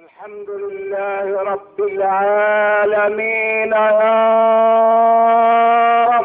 الحمد لله رب العالمين يا رب.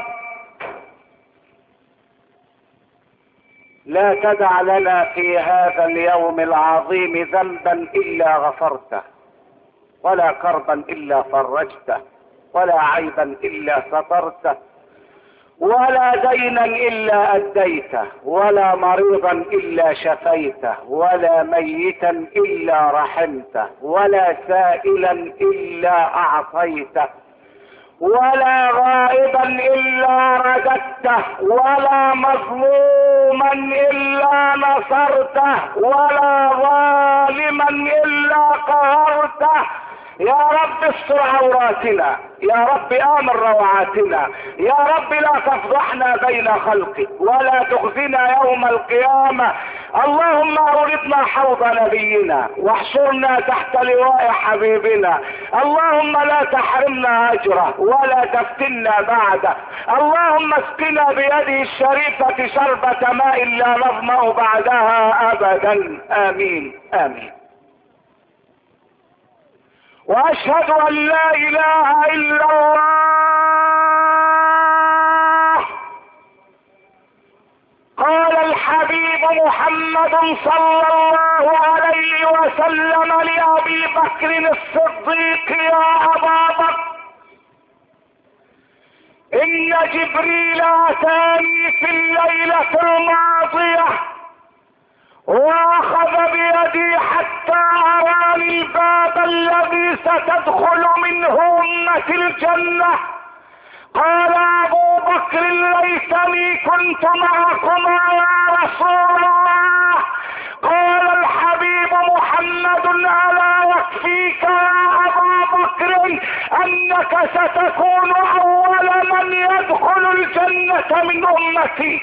لا تدع لنا في هذا اليوم العظيم ذنبا الا غفرته، ولا كربا الا فرجته، ولا عيبا الا سترته، ولا دينا الا اديته، ولا مريضا الا شفيته، ولا ميتا الا رحمته، ولا سائلا الا اعطيته، ولا غائبا الا رددته، ولا مظلوما الا نصرته، ولا ظالما الا قهرته. يا رب استر عوراتنا، يا رب آمن روعاتنا، يا رب لا تفضحنا بين خلقك ولا تخزنا يوم القيامة. اللهم اوردنا حوض نبينا واحشرنا تحت لواء حبيبنا. اللهم لا تحرمنا اجره ولا تفتنا بعده. اللهم اسقنا بيده الشريفة شربة ماء لا نظمأ بعدها ابدا. امين امين. واشهد ان لا اله الا الله. قال الحبيب محمد صلى الله عليه وسلم لابي بكر الصديق: يا ابا بكر، ان جبريل اتاني في الليلة الماضية واخذ بيدي حتى اراني الباب الذي ستدخل منه امة الجنة. قال ابو بكر: ليتني كنت معكما يا رسول الله. قال الحبيب محمد: الا يكفيك يا ابا بكر انك ستكون اول من يدخل الجنة من امتي.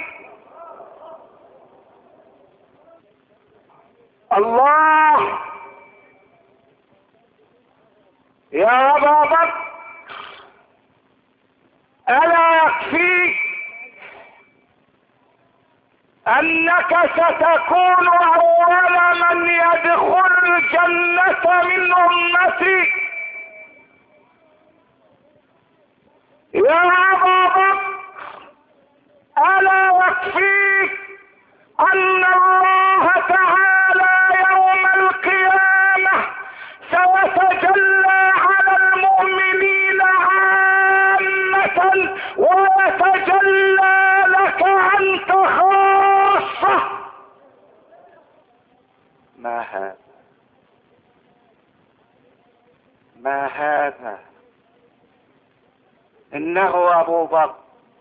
الله. يا ابا بكر، الا يكفيك انك ستكون اول من يدخل الجنة من امتي. يا ابا بكر، الا يكفيك ان الله تعالى يوم القيامة سيتجلى على المؤمنين عامة ويتجلى لك انت خاصة. ما هذا؟ ما هذا؟ انه ابو بكر.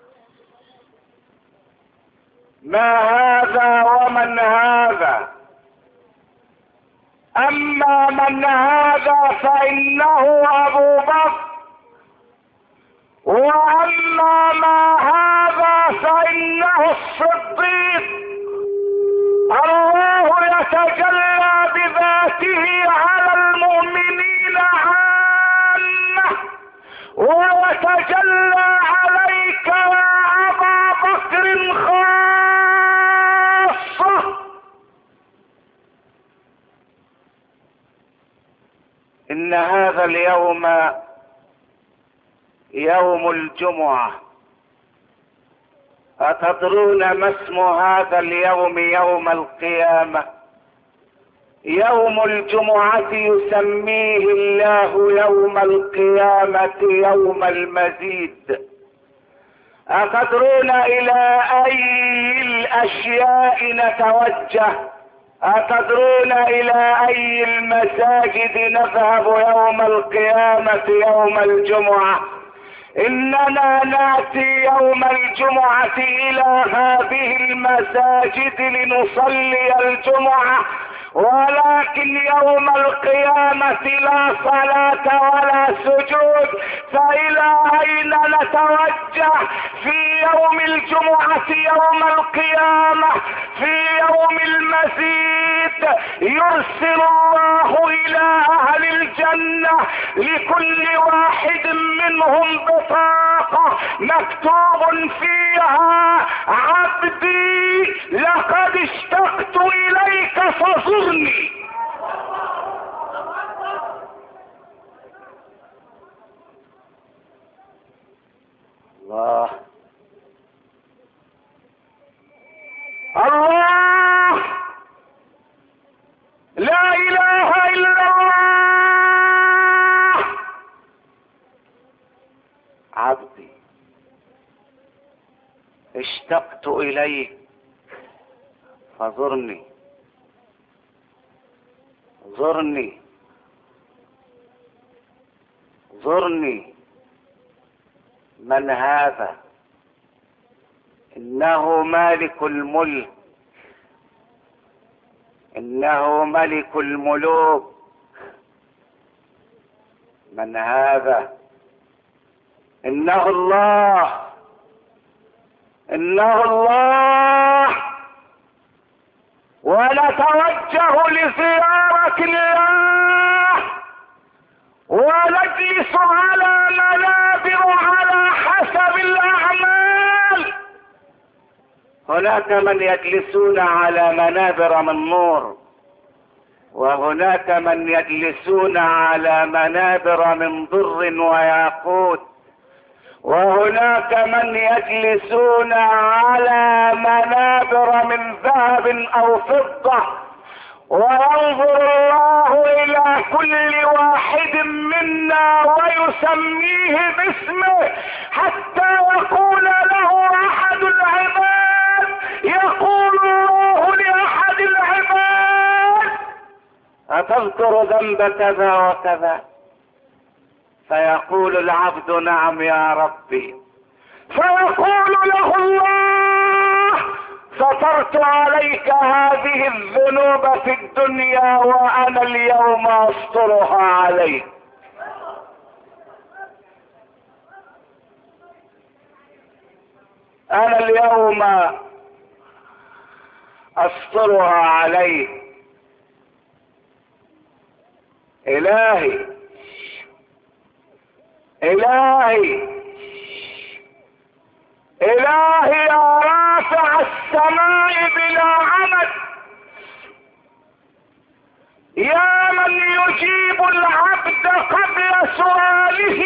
ما هذا ومن هذا؟ اما من هذا فانه ابو بكر، واما ما هذا فانه الصديق. الله يتجلى بذاته على المؤمنين عامة ويتجلى عليك يا ابا بكر خاصة. ان هذا اليوم يوم الجمعة. أتدرون ما اسم هذا اليوم يوم القيامة؟ يوم الجمعة يسميه الله يوم القيامة يوم المزيد. أتدرون إلى أي الأشياء نتوجه؟ أتدرون إلى أي المساجد نذهب يوم القيامة يوم الجمعة؟ إننا نأتي يوم الجمعة إلى هذه المساجد لنصلي الجمعة، ولكن يوم القيامة لا صلاة ولا سجود. فإلى أين نتوجه في يوم الجمعة يوم القيامة؟ في يوم المزيد يرسل الله إلى أهل الجنة لكل واحد منهم بطاقة مكتوب فيها: عبدي لقد اشتقت إليك فزرني. اشتقت إليك فزرني، زرني زرني. من هذا؟ إنه مالك الملك، إنه ملك الملوك. من هذا؟ إنه الله، إنه الله. ونتوجه لزيارة الله ونجلس على منابر على حسب الأعمال. هناك من يجلسون على منابر من نور، وهناك من يجلسون على منابر من ضر وياقوت، وهناك من يجلسون على منابر من ذهب او فضة. وينظر الله الى كل واحد منا ويسميه باسمه حتى يقول له احد العباد، يقول الله لاحد العباد: اتذكر ذنب كذا وكذا؟ فيقول العبد: نعم يا ربي. فيقول له الله: سترت عليك هذه الذنوب في الدنيا وانا اليوم استرها عليك. انا اليوم استرها عليك. الهي الهي الهي يا رافع السماء بلا عمد، يا من يجيب العبد قبل سؤاله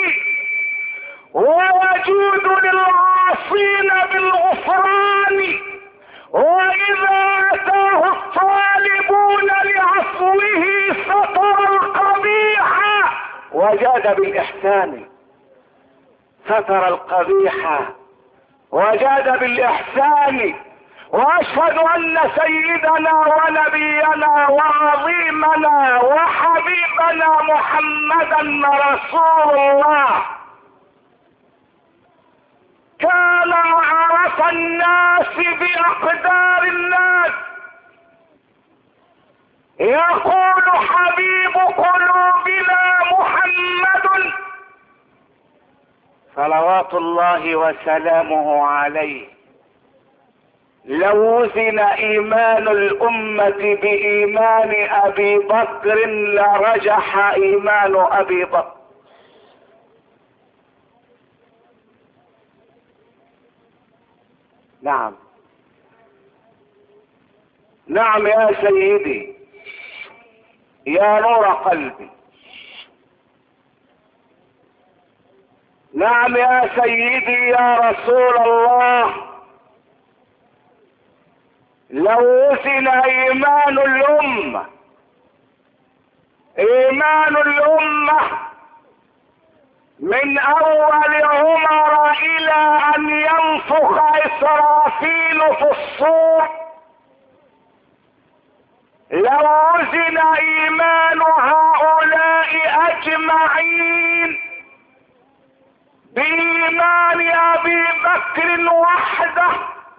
ويجود للعاصين بالغفران، واذا اتاه الطالبون لعفوه ستر القبيح وجاد بالاحسان. ستر القبيح وجاد بالاحسان. واشهد ان سيدنا ونبينا وعظيمنا وحبيبنا محمدا رسول الله كان اعرف الناس باقدار الناس. يقول حبيب قلوبنا محمد صلوات الله وسلامه عليه: لو وزن ايمان الامة بايمان ابي بكر لرجح ايمان ابي بكر. نعم نعم يا سيدي، يا نور قلبي. نعم يا سيدي يا رسول الله، لو وزن ايمان الامة، ايمان الامة من اول عمر الى ان ينفخ اسرافيل في الصور، لو وزن ايمان هؤلاء اجمعين بإيمان أبي بكر وحده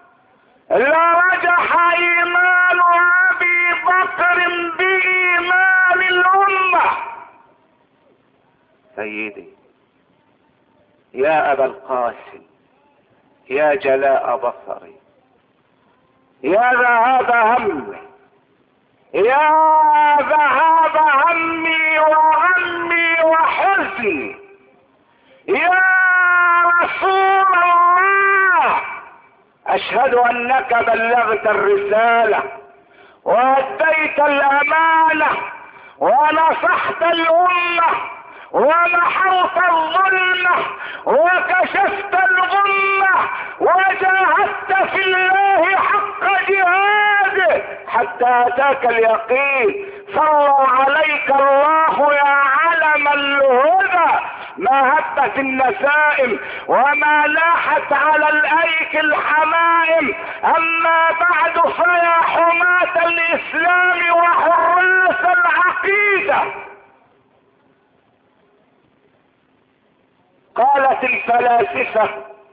لرجح إيمان أبي بكر بإيمان الأمة. سيدي يا أبا القاسم، يا جلاء بصري، يا ذهاب همي، يا ذهاب همي وغمي وحزني، يا رسول الله، اشهد انك بلغت الرسالة واديت الامانة ونصحت الامة ومحوت الظلمة وكشفت الغمة وجاهدت في الله حق جهاده حتى اتاك اليقين. صلى عليك الله يا علم الهدى، ما هب غابت النسائم وما لاحت على الايك الحمائم. اما بعد فيا حماة الاسلام وحراس العقيدة، قالت الفلاسفة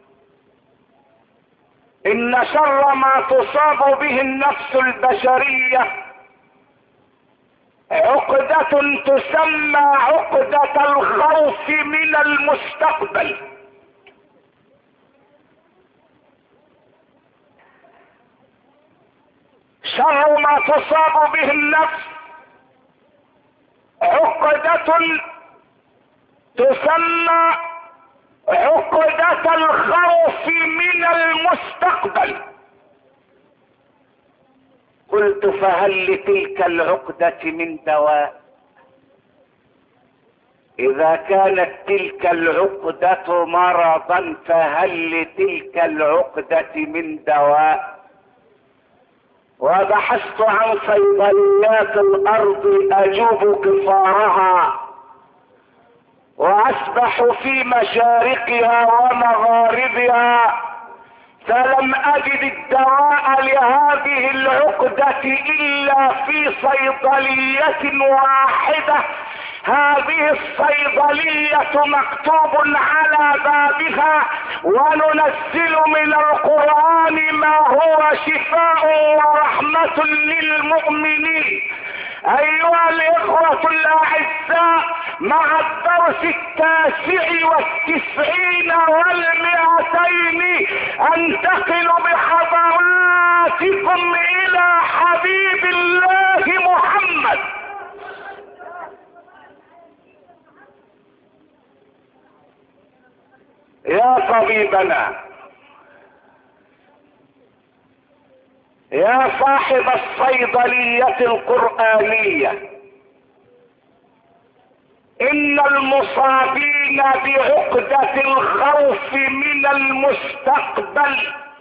ان شر ما تصاب به النفس البشرية عقدة تسمى عقدة الخوف من المستقبل. شر ما تصاب به النفس عقدة تسمى عقدة الخوف من المستقبل. قلت فهل لتلك العقدة من دواء؟ اذا كانت تلك العقدة مرضا فهل لتلك العقدة من دواء؟ وبحثت عن صيدليات الارض اجوب كفارها واسبح في مشارقها ومغاربها، فلم اجد الدواء لهذه العقدة الا في صيدلية واحدة. هذه الصيدلية مكتوب على بابها وننزل من القرآن ما هو شفاء ورحمة للمؤمنين. ايها الاخوة الاعزاء، مع الدرس 99 و200 انتقل بحضراتكم الى حبيب الله محمد. يا طبيبنا، يا صاحب الصيدلية القرآنية، ان المصابين بعقدة الخوف من المستقبل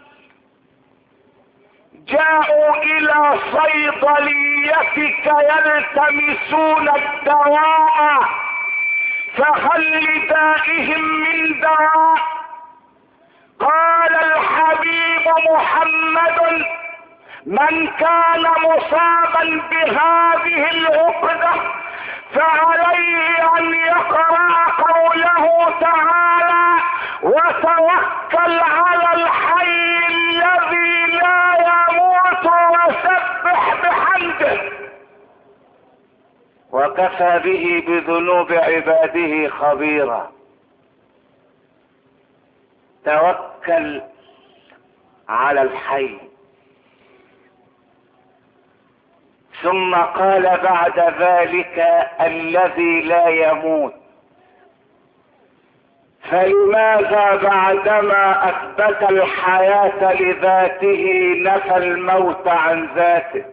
جاءوا الى صيدليتك يلتمسون الدواء، فهل لدائهم من دواء؟ قال الحبيب محمد: من كان مصابا بهذه العقدة فعليه ان يقرأ قوله تعالى: وتوكل على الحي الذي لا يموت وسبح بحمده، وكفى به بذنوب عباده خبيرا. توكل على الحي. ثم قال بعد ذلك: الذي لا يموت. فلماذا بعدما اثبت الحياة لذاته نفى الموت عن ذاته؟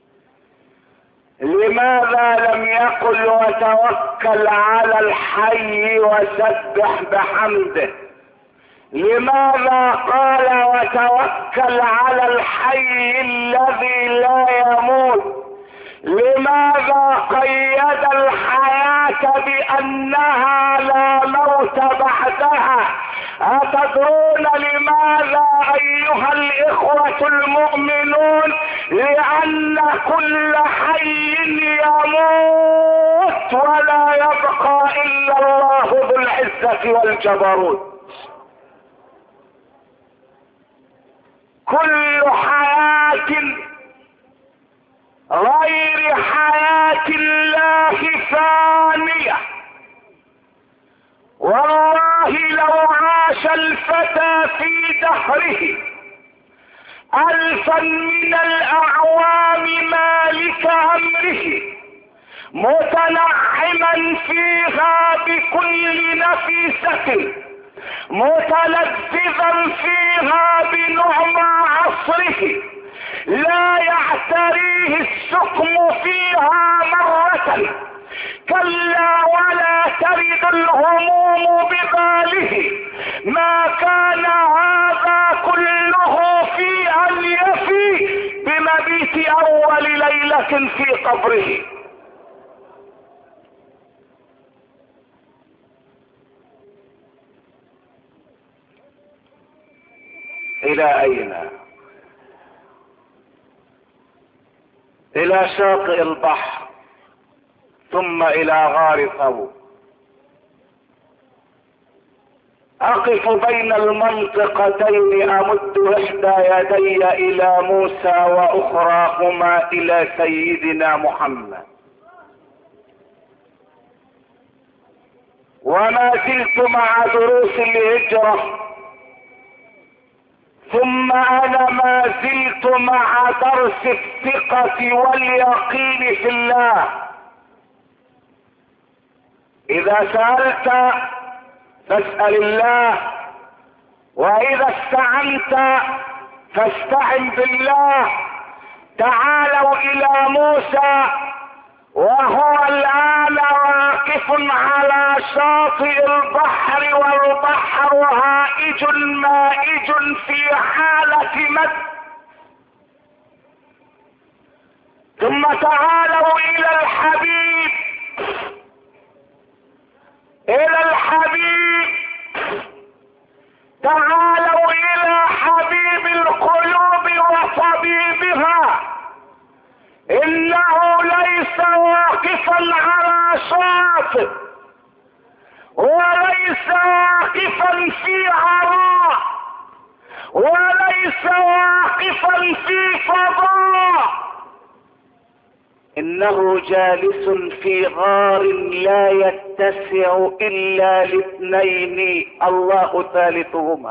لماذا لم يقل وتوكل على الحي وسبح بحمده؟ لماذا قال وتوكل على الحي الذي لا يموت؟ لماذا قيد الحياة بأنها لا موت بعدها؟ أتدرون لماذا أيها الإخوة المؤمنون؟ لأن كل حي يموت ولا يبقى إلا الله ذو العزة والجبروت. كل حياة غير حياة الله فانية. والله لو عاش الفتى في دهره 1000 من الأعوام مالك أمره، متنعما فيها بكل نفيسة، متلذذا فيها بنعمى عصره، لا يعتريه السقم فيها مرة، كلا ولا ترد الهموم بباله، ما كان هذا كله في أن يفي بمبيت أول ليلة في قبره. الى اين؟ الى شاطئ البحر ثم الى غار ثور. اقف بين المنطقتين امد احدى يدي الى موسى واخراهما الى سيدنا محمد، وما زلت مع دروس الهجرة، ثم انا ما زلت مع درس الثقة واليقين في الله. اذا سألت فاسأل الله، واذا استعنت فاستعن بالله. تعالوا الى موسى وهو الآن واقف على شاطئ البحر، والبحر هائج مائج في حالة مد. ثم تعالوا إلى الحبيب، إلى الحبيب، تعالوا إلى حبيب القلوب وطبيبها. إنه ليس واقفا على شاطئ، وليس واقفا في عراء، وليس واقفا في فضاء، إنه جالس في غار لا يتسع إلا لاثنين الله ثالثهما.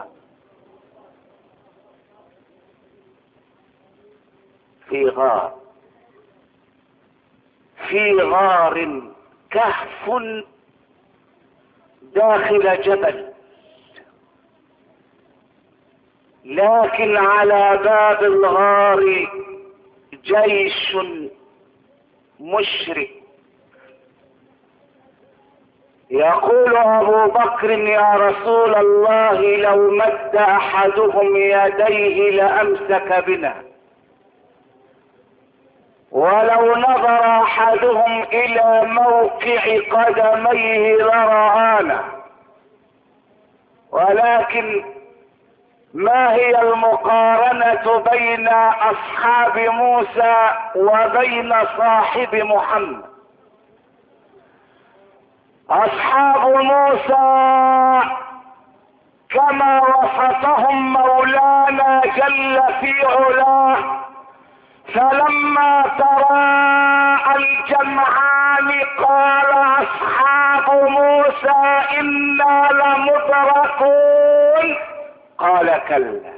في غار، في غار كهف داخل جبل، لكن على باب الغار جيش مشرك. يقول ابو بكر يا رسول الله لو مد احدهم يديه لامسك بنا، ولو نظر احدهم الى موقع قدميه لرآنا. ولكن ما هي المقارنة بين اصحاب موسى وبين صاحب محمد؟ اصحاب موسى كما وصفهم مولانا جل في علاه، فلما تراءى الجمعان قال اصحاب موسى انا لمدركون. قال كلا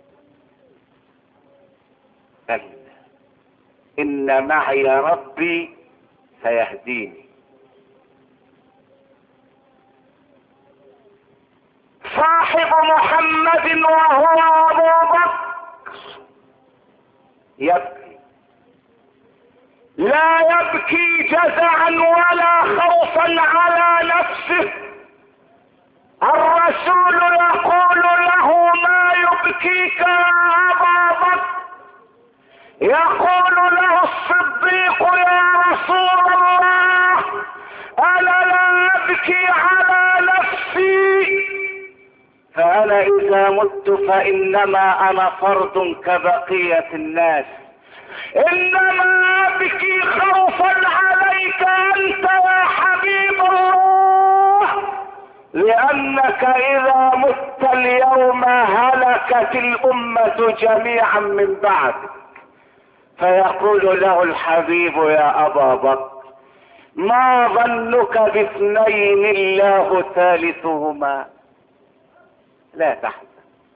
كلا ان معي ربي سيهديني. صاحب محمد وهو ابو بكر يبكي، لا يبكي جزعا ولا خوفا على نفسه. الرسول يقول له ما يبكيك يا ابا بكر؟ يقول له الصديق يا رسول الله انا لا ابكي على نفسي، فانا اذا مت فانما انا فرد كبقية الناس، انما ابكي خوفا عليك انت يا حبيب الله، لانك اذا مت اليوم هلكت الامة جميعا من بعدك. فيقول له الحبيب يا ابا بكر ما ظنك باثنين الله ثالثهما؟ لا تحزن،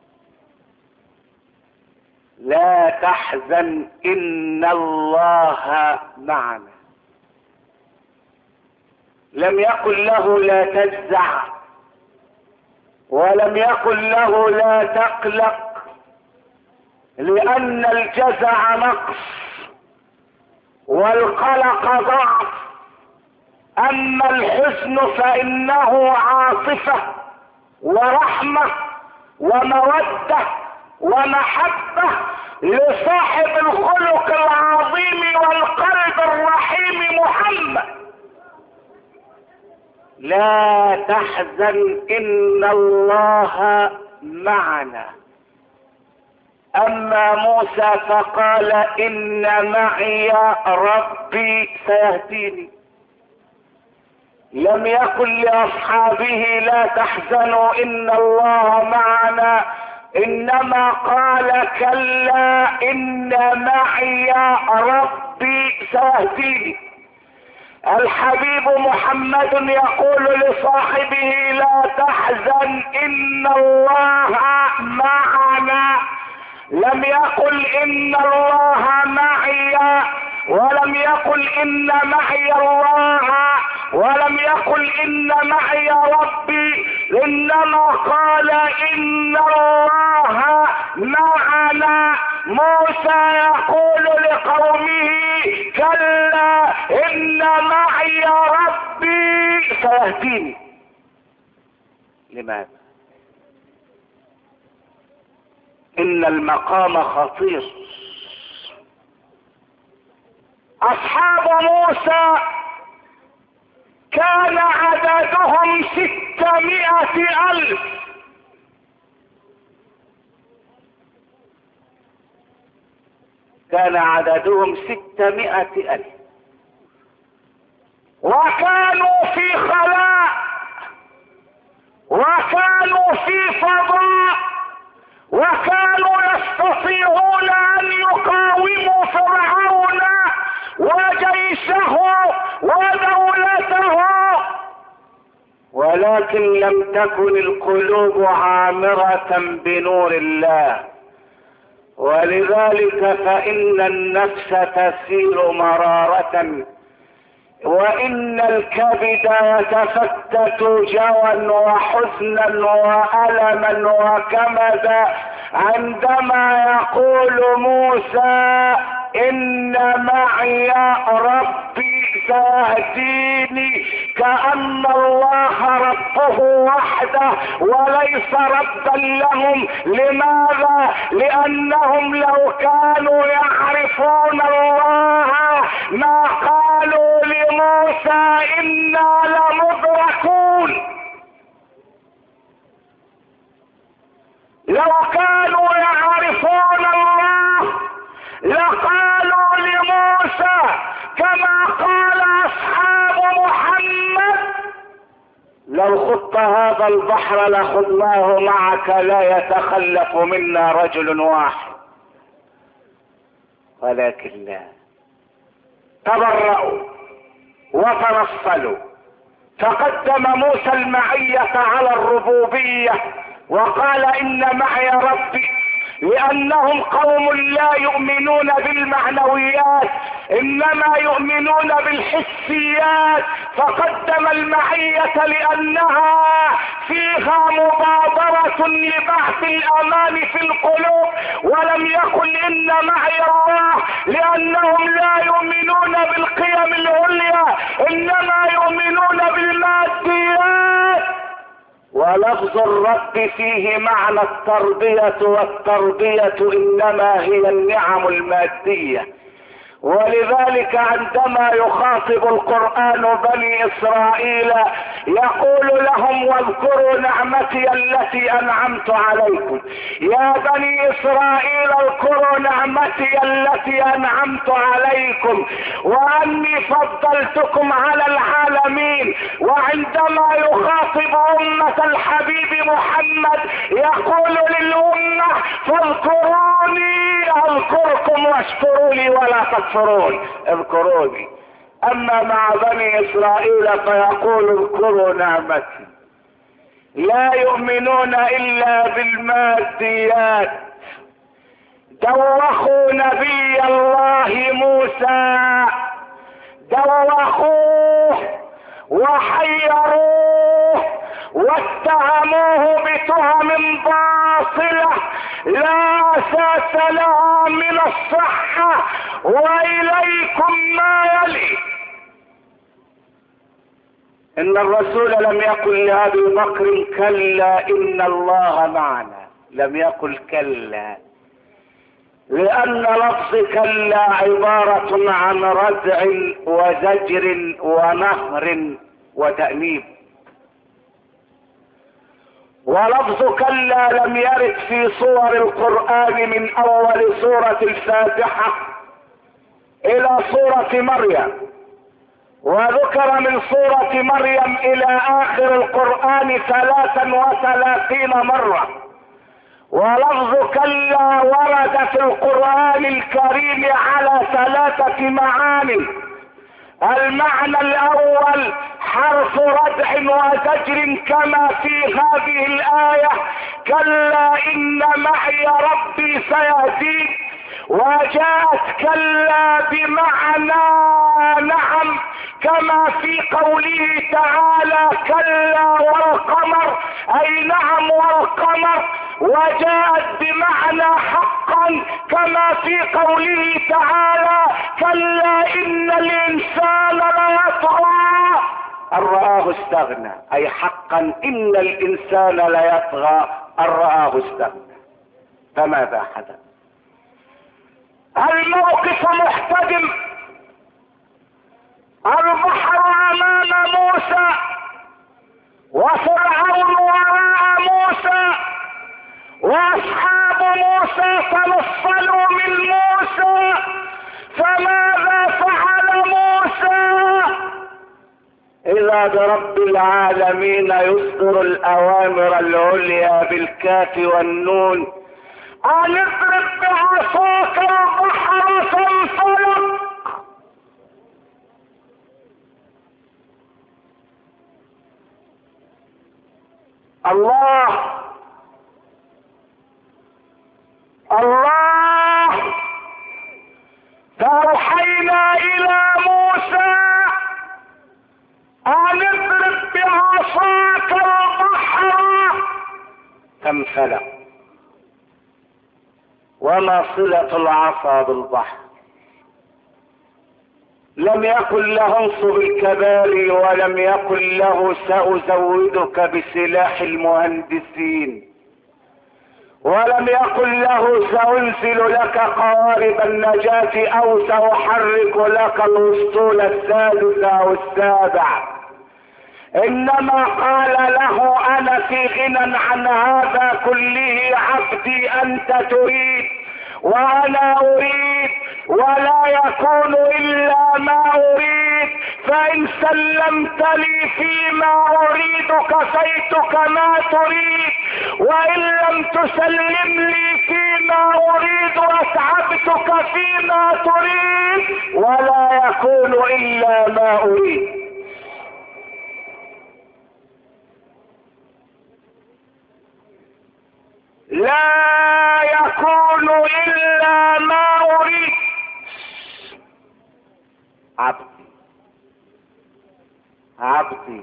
لا تحزن ان الله معنا. لم يقل له لا تجزع، ولم يقل له لا تقلق، لان الجزع نقص والقلق ضعف. اما الحزن فانه عاطفة ورحمة ومودة ومحبة لصاحب الخلق العظيم والقلب الرحيم محمد. لا تحزن ان الله معنا. اما موسى فقال ان معي ربي سيهديني. لم يقل لاصحابه لا تحزنوا ان الله معنا، انما قال كلا ان معي ربي سيهديني. الحبيب محمد يقول لصاحبه لا تحزن ان الله معنا. لم يقل ان الله معي، ولم يقل ان معي الله، ولم يقل ان معي ربي، انما قال ان الله معنا. موسى يقول لقومه كلا ان معي ربي سيهديني. لماذا؟ ان المقام خطير. اصحاب موسى كان عددهم 600,000. كان عددهم 600,000، وكانوا في خلاء، وكانوا في فضاء، وكانوا يستطيعون ان يقاوموا فرعون وجيشه ودولته، ولكن لم تكن القلوب عامرة بنور الله، ولذلك فإن النفس تسير مرارة، وإن الكبد يتفتت جوى وحزنا وألما وكمدا عندما يقول موسى إن معي ربي سيهديني، كأن الله ربه وحده وليس ربا لهم. لماذا؟ لأنهم لو كانوا يعرفون الله ما قالوا لموسى إنا لمدركون. لو كانوا يعرفون الله لقالوا لموسى كما قال اصحاب محمد لو خضت هذا البحر لخضناه معك لا يتخلف منا رجل واحد. ولكن لا، تبرأوا وتنصلوا، فقدم موسى المعية على الربوبية وقال إن معي ربي، لأنهم قوم لا يؤمنون بالمعنويات إنما يؤمنون بالحسيات، فقدم المعية لأنها فيها مبادرة لبعث الأمان في القلوب، ولم يقل إن معي الله لأنهم لا يؤمنون بالقيم العليا إنما يؤمنون بالماديات. ولفظ الرب فيه معنى التربية، والتربية انما هي النعم المادية. ولذلك عندما يخاطب القرآن بني اسرائيل يقول لهم واذكروا نعمتي التي انعمت عليكم. يا بني اسرائيل اذكروا نعمتي التي انعمت عليكم واني فضلتكم على العالمين. وعندما يخاطب امة الحبيب محمد يقول للامة فاذكروني اذكركم واشكروا لي ولا تكفرون، اذكروني. اما مع بني اسرائيل فيقول اذكروا نعمتي. لا يؤمنون الا بالماديات. دوخوا نبي الله موسى، دوخوه وحيروه واتهموه بتهم باطلة لا اساس لها من الصحة. واليكم ما يلي. ان الرسول لم يقل لابي بكر كلا ان الله معنا، لم يقل كلا، لان لفظ كلا عبارة عن ردع وزجر ونهر وتأنيب. ولفظ كلا لم يرد في صور القرآن من اول سورة الفاتحة الى سورة مريم، وذكر من سورة مريم الى اخر القرآن 33 مرة. ولفظ كلا ورد في القرآن الكريم على 3 معاني. المعنى الاول حرف ردع وزجر كما في هذه الآية كلا ان معي ربي سيهدين، وجاءت كلا بمعنى نعم كما في قوله تعالى كلا والقمر، اي نعم والقمر، وجاءت بمعنى حقا كما في قوله تعالى كلا ان الانسان ليطغى ان رآه استغنى، اي حقا ان الانسان ليطغى ان رآه استغنى. فماذا حدث؟ الموقف محتدم، البحر امام موسى وفرعون وراء موسى واصحاب موسى تنصلوا من موسى، فماذا فعل موسى؟ اذا برب العالمين يصدر الاوامر العليا بالكاف والنون ان اضرب بعصاك البحر فانفلق. الله الله فأوحينا إلى موسى أن اضرب بعصاك البحر فانفلق. وما صلة العصا بالبحر؟ لم يكن له انصب الكباري، ولم يكن له سأزودك بسلاح المهندسين، ولم يكن له سأنزل لك قوارب النجاة او سأحرك لك الاسطول السادس او السابع. انما قال له انا في غنى عن هذا كله، عبدي انت تريد وانا اريد ولا يكون الا ما اريد، فان سلمت لي فيما اريد كفيتك ما تريد، وان لم تسلم لي فيما اريد اتعبتك فيما تريد ولا يكون الا ما اريد. لا يكون الا ما اريد. عبدي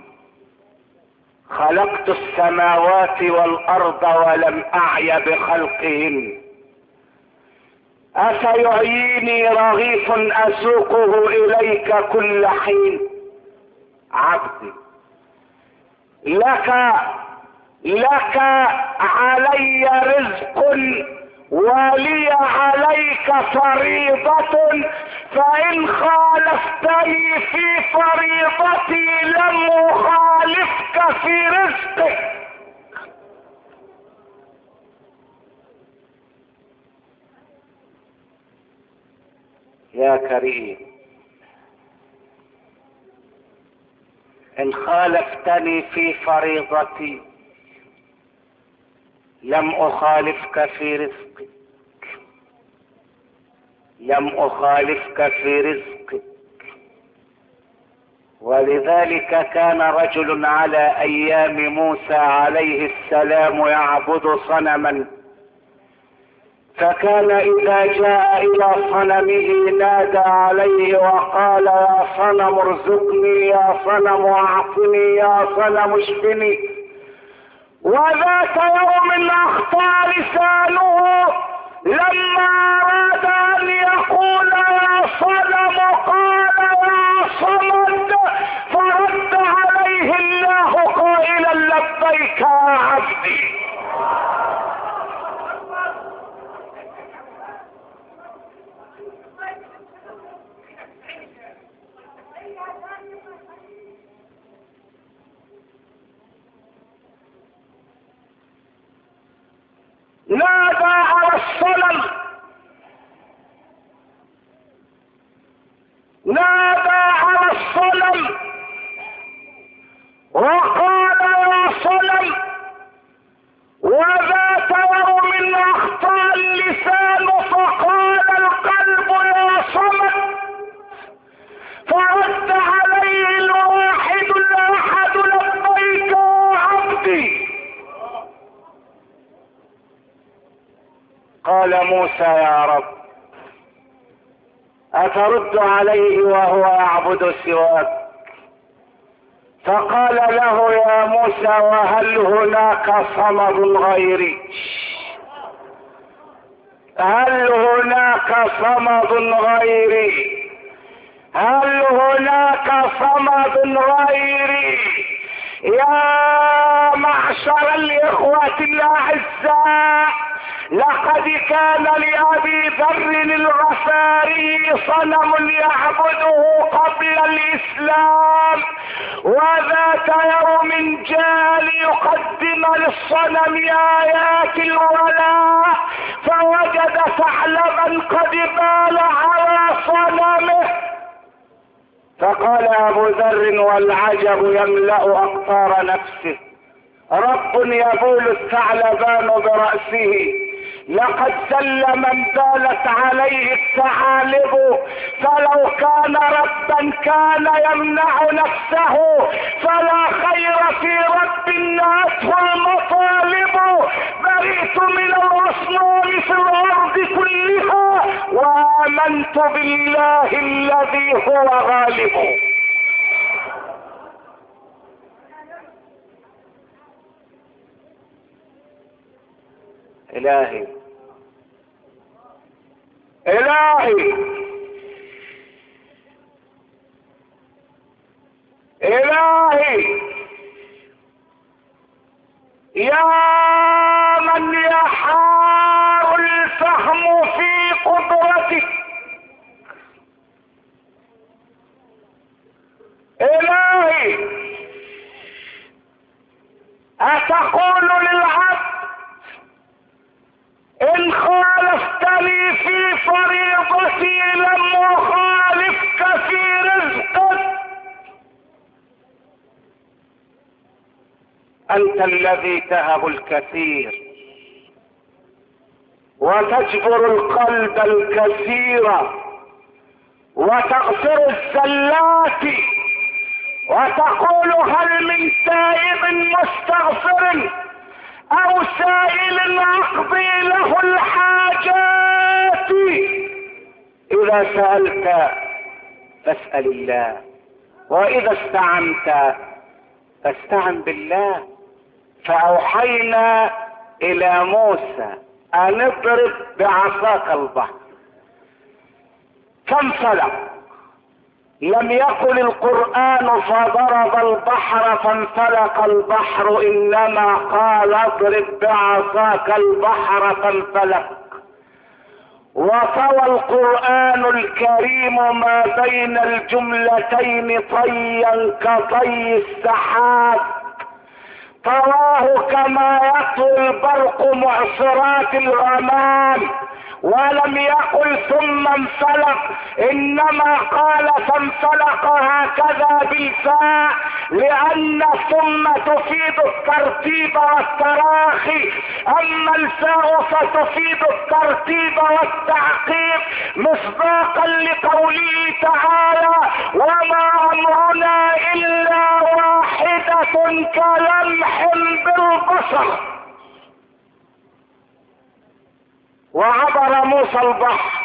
خلقت السماوات والارض ولم اعي بخلقهن، افيعيني رغيف اسوقه اليك كل حين. عبدي لك علي رزق ولي عليك فريضة، فإن خالفتني في فريضتي لم أخالفك في رزقك. يا كريم، إن خالفتني في فريضتي لم أخالفك في رزقك، لم أخالفك في رزقك. ولذلك كان رجل على أيام موسى عليه السلام يعبد صنما، فكان إذا جاء إلى صنمه نادى عليه وقال يا صنم ارزقني، يا صنم أعطني، يا صنم اشفني. وذات يوم أخطأ لسانه لما أراد أن يقول يا صنم قال يا صمد، فرد عليه الله قائلا لبيك يا عبدي. وقال يا صنم، وذات يوم اخطأ اللسان فقال القلب يا صمد، فرد عليه الواحد الاحد لبيك يا عبدي. قال موسى يا رب اترد عليه وهو يعبد سواك؟ فقال له يا موسى وهل هناك صمد غيري؟ هل هناك صمد غيري؟ هل هناك صمد غيري؟ يا معشر الإخوة الأعزاء، لقد كان لأبي ذر الغفاري صنم يعبده قبل الإسلام، وذات يوم جاء ليقدم للصنم آيات الولاء فوجد ثعلبا قد بال على صنمه، فقال أبو ذر والعجب يملأ أقطار نفسه: رب يبول الثعلبان برأسه، لقد سل من بالت عليه الثعالب، فلو كان ربا كان يمنع نفسه، فلا خير في رب ناته المطالب. برئت من الأصنام في الأرض كلها وآمنت بالله الذي هو غالب. إلهي إلهي إلهي، يا من يحار الفهم في قدرتك، إلهي أتقول للعبد إن خالفتني في فريضتي لم أخالفك في رزقك؟ أنت الذي تهب الكثير وتجبر القلب الكثير وتغفر الزلات، وتقول هل من تائب مستغفر أو سائل أقضي له الحاجات. إذا سألت فاسأل الله، وإذا استعنت فاستعن بالله. فأوحينا إلى موسى أن اضرب بعصاك البحر، فانفلق. لم يقل القرآن فضرب البحر فانفلق البحر، إنما قال اضرب بعصاك البحر فانفلق. وطوى القرآن الكريم ما بين الجملتين طيا كطي السحاب، طواه كما يطوي البرق معصرات الغمام. ولم يقل ثم انفلق، انما قال فانفلق هكذا بالفاء، لان ثم تفيد الترتيب والتراخي، اما الفاء فتفيد الترتيب والتعقيب، مصداقا لقوله تعالى: وما امرنا الا واحدة كلمح بالبصر. وعبر موسى البحر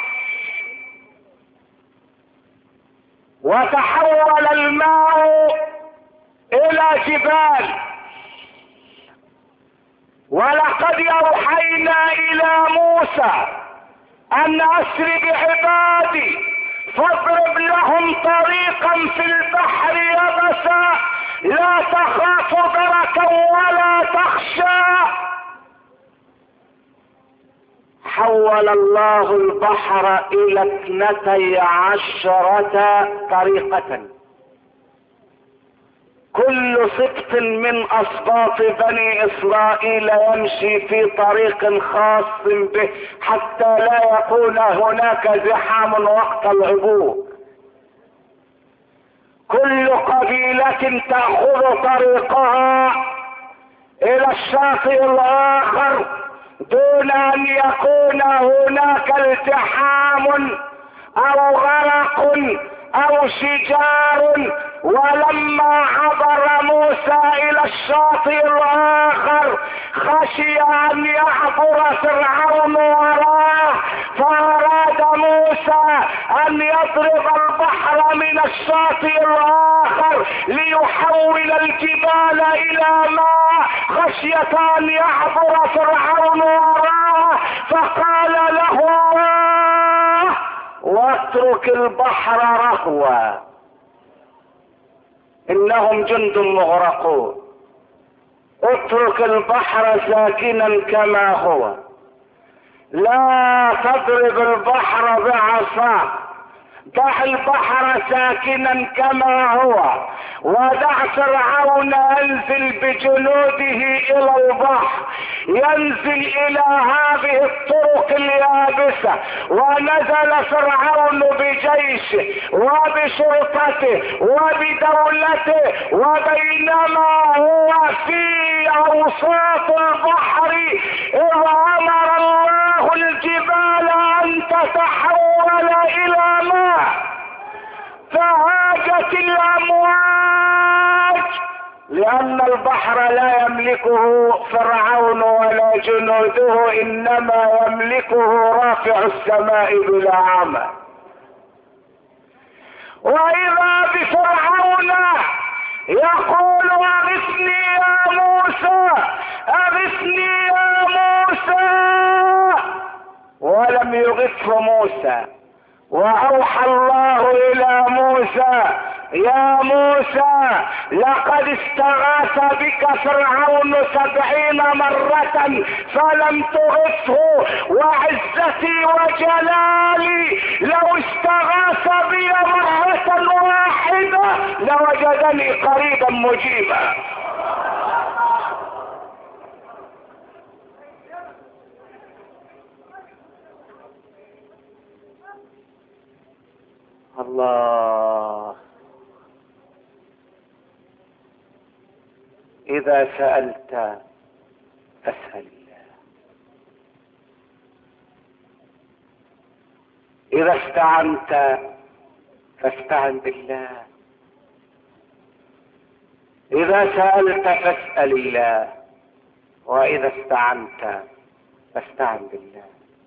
وتحول الماء الى جبال. ولقد اوحينا الى موسى ان اسر بعبادي فاضرب لهم طريقا في البحر يبسا لا تخاف دركا ولا تخشى. حول الله البحر الى 12 طريقة، كل سبط من اسباط بني اسرائيل يمشي في طريق خاص به حتى لا يكون هناك زحام وقت العبور. كل قبيلة تأخذ طريقها الى الشاطئ الاخر دون ان يكون هناك التحام او غرق او شجار. ولما عبر موسى الى الشاطئ الاخر خشي ان يعبر فرعون وراه، فاراد موسى ان يضرب البحر من الشاطئ الاخر ليحول الجبال الى ماء خشية ان يعبر فرعون وراه. فقال له الله: واترك البحر رهوا انهم جند مغرقون. اترك البحر ساكنا كما هو، لا تضرب البحر بعصاك، دع البحر ساكنا كما هو، ودع فرعون ينزل بجنوده الى البحر، ينزل الى هذه الطرق اليابسة. ونزل فرعون بجيشه وبشرطته وبدولته، وبينما هو في اوساط البحر اذ امر الله الجبال ان تتحول الى ماء، فهاجت الامواج، لان البحر لا يملكه فرعون ولا جنوده، انما يملكه رافع السماء بلا عمى. واذا بفرعون يقول: اغثني يا موسى، اغثني يا موسى، ولم يغثه موسى. واوحى الله الى موسى: يا موسى لقد استغاث بك فرعون 70 مرة فلم تغثه، وعزتي وجلالي لو استغاث بي مرة واحدة لوجدني قريبا مجيبا. الله. إذا سألت فاسأل الله، إذا استعنت فاستعن بالله، إذا سألت فاسأل الله، وإذا استعنت فاستعن بالله.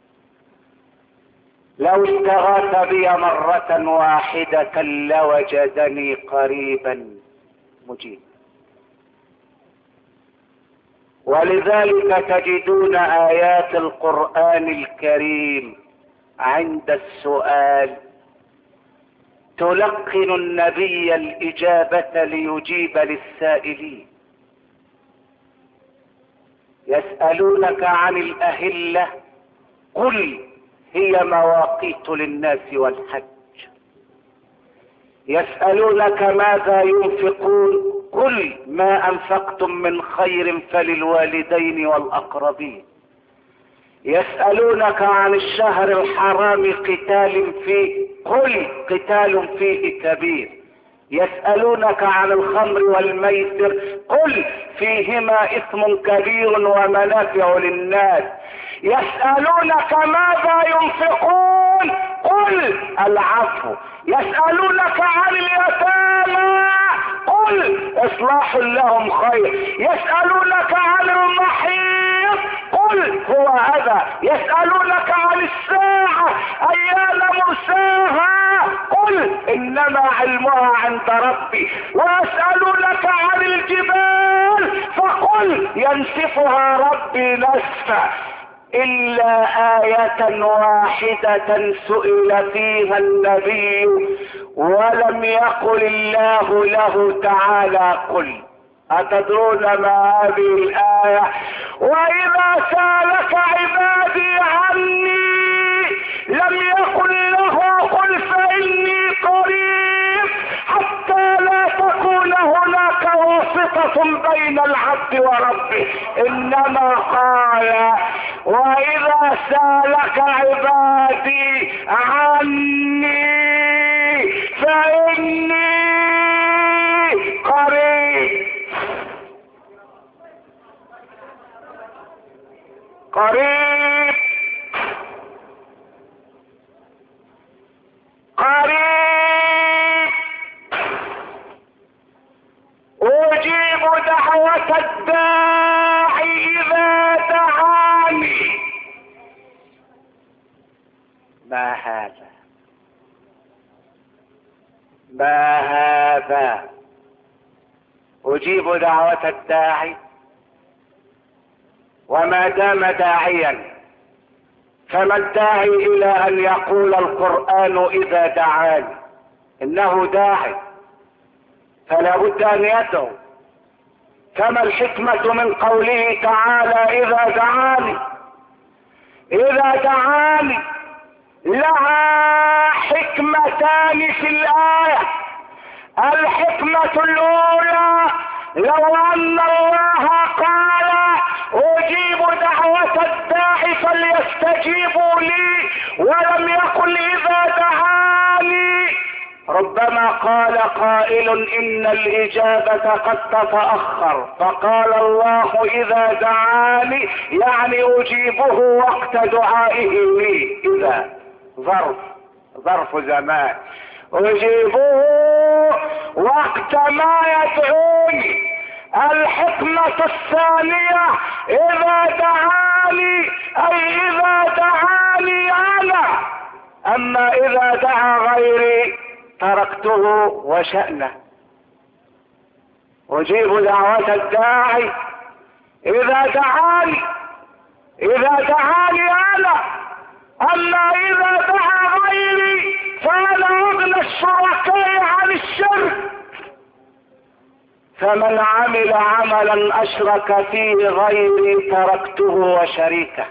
لو استغاث بي مرة واحدة لوجدني قريبا مجيبا. ولذلك تجدون آيات القرآن الكريم عند السؤال تلقن النبي الإجابة ليجيب للسائلين. يسألونك عن الأهلة قل هي مواقيت للناس والحج. يسألونك ماذا ينفقون قل ما أنفقتم من خير فللوالدين والأقربين. يسألونك عن الشهر الحرام قتال فيه قل قتال فيه كبير. يسألونك عن الخمر والميسر قل فيهما إثم كبير ومنافع للناس. يسألونك ماذا ينفقون قل العفو. يسألونك عن اليتامى قل إصلاح لهم خير. يسألونك عن المحيض قل هو أذى. يسألونك عن الساعة أيان مرساها قل إنما علمها عند ربي. ويسألونك عن الجبال فقل ينسفها ربي نسفا. إلا آية واحدة سئل فيها النبي ولم يقل الله له تعالى قل. أتدرون ما هذه الآية؟ وإذا سألك عبادي عني لم يقل له قل فإني قريب حتى لا تكون هناك واسطة بين العبد وربه. إنما قال وإذا سألك عبادي عني فإني قريب قريب قريب أجيب دعوة الداعي إذا دعاني. ما هذا ما هذا؟ أجيب دعوة الداعي وما دام داعيا، فما الداعي إلى أن يقول القرآن إذا دعاني؟ إنه داعي فلا بد أن يدعو. كما الحكمة من قوله تعالى إذا دعاني. إذا دعاني لها حكمتان في الآية. الحكمة الأولى لو أن الله قال أجيب دعوة الداعي فليستجيبوا لي ولم يقل إذا دعاني، ربما قال قائل إن الإجابة قد تتأخر، فقال الله إذا دعاني يعني أجيبه وقت دعائه لي. إذا ظرف زمان، أجيبه وقت ما يدعوني. الحكمة الثانية إذا دعاني أي إذا دعاني أنا، أما إذا دعا غيري تركته وشأنه. أجيب دعوة الداعي إذا دعاني أنا، أما إذا دعا غيري فأنا أغنى الشركاء عن الشرك. فمن عمل عملا أشرك فيه غيري تركته وشريكه.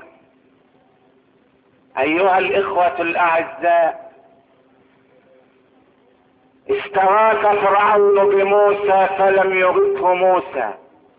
أيها الإخوة الأعزاء، استغاث فرعون بموسى فلم يغثه موسى،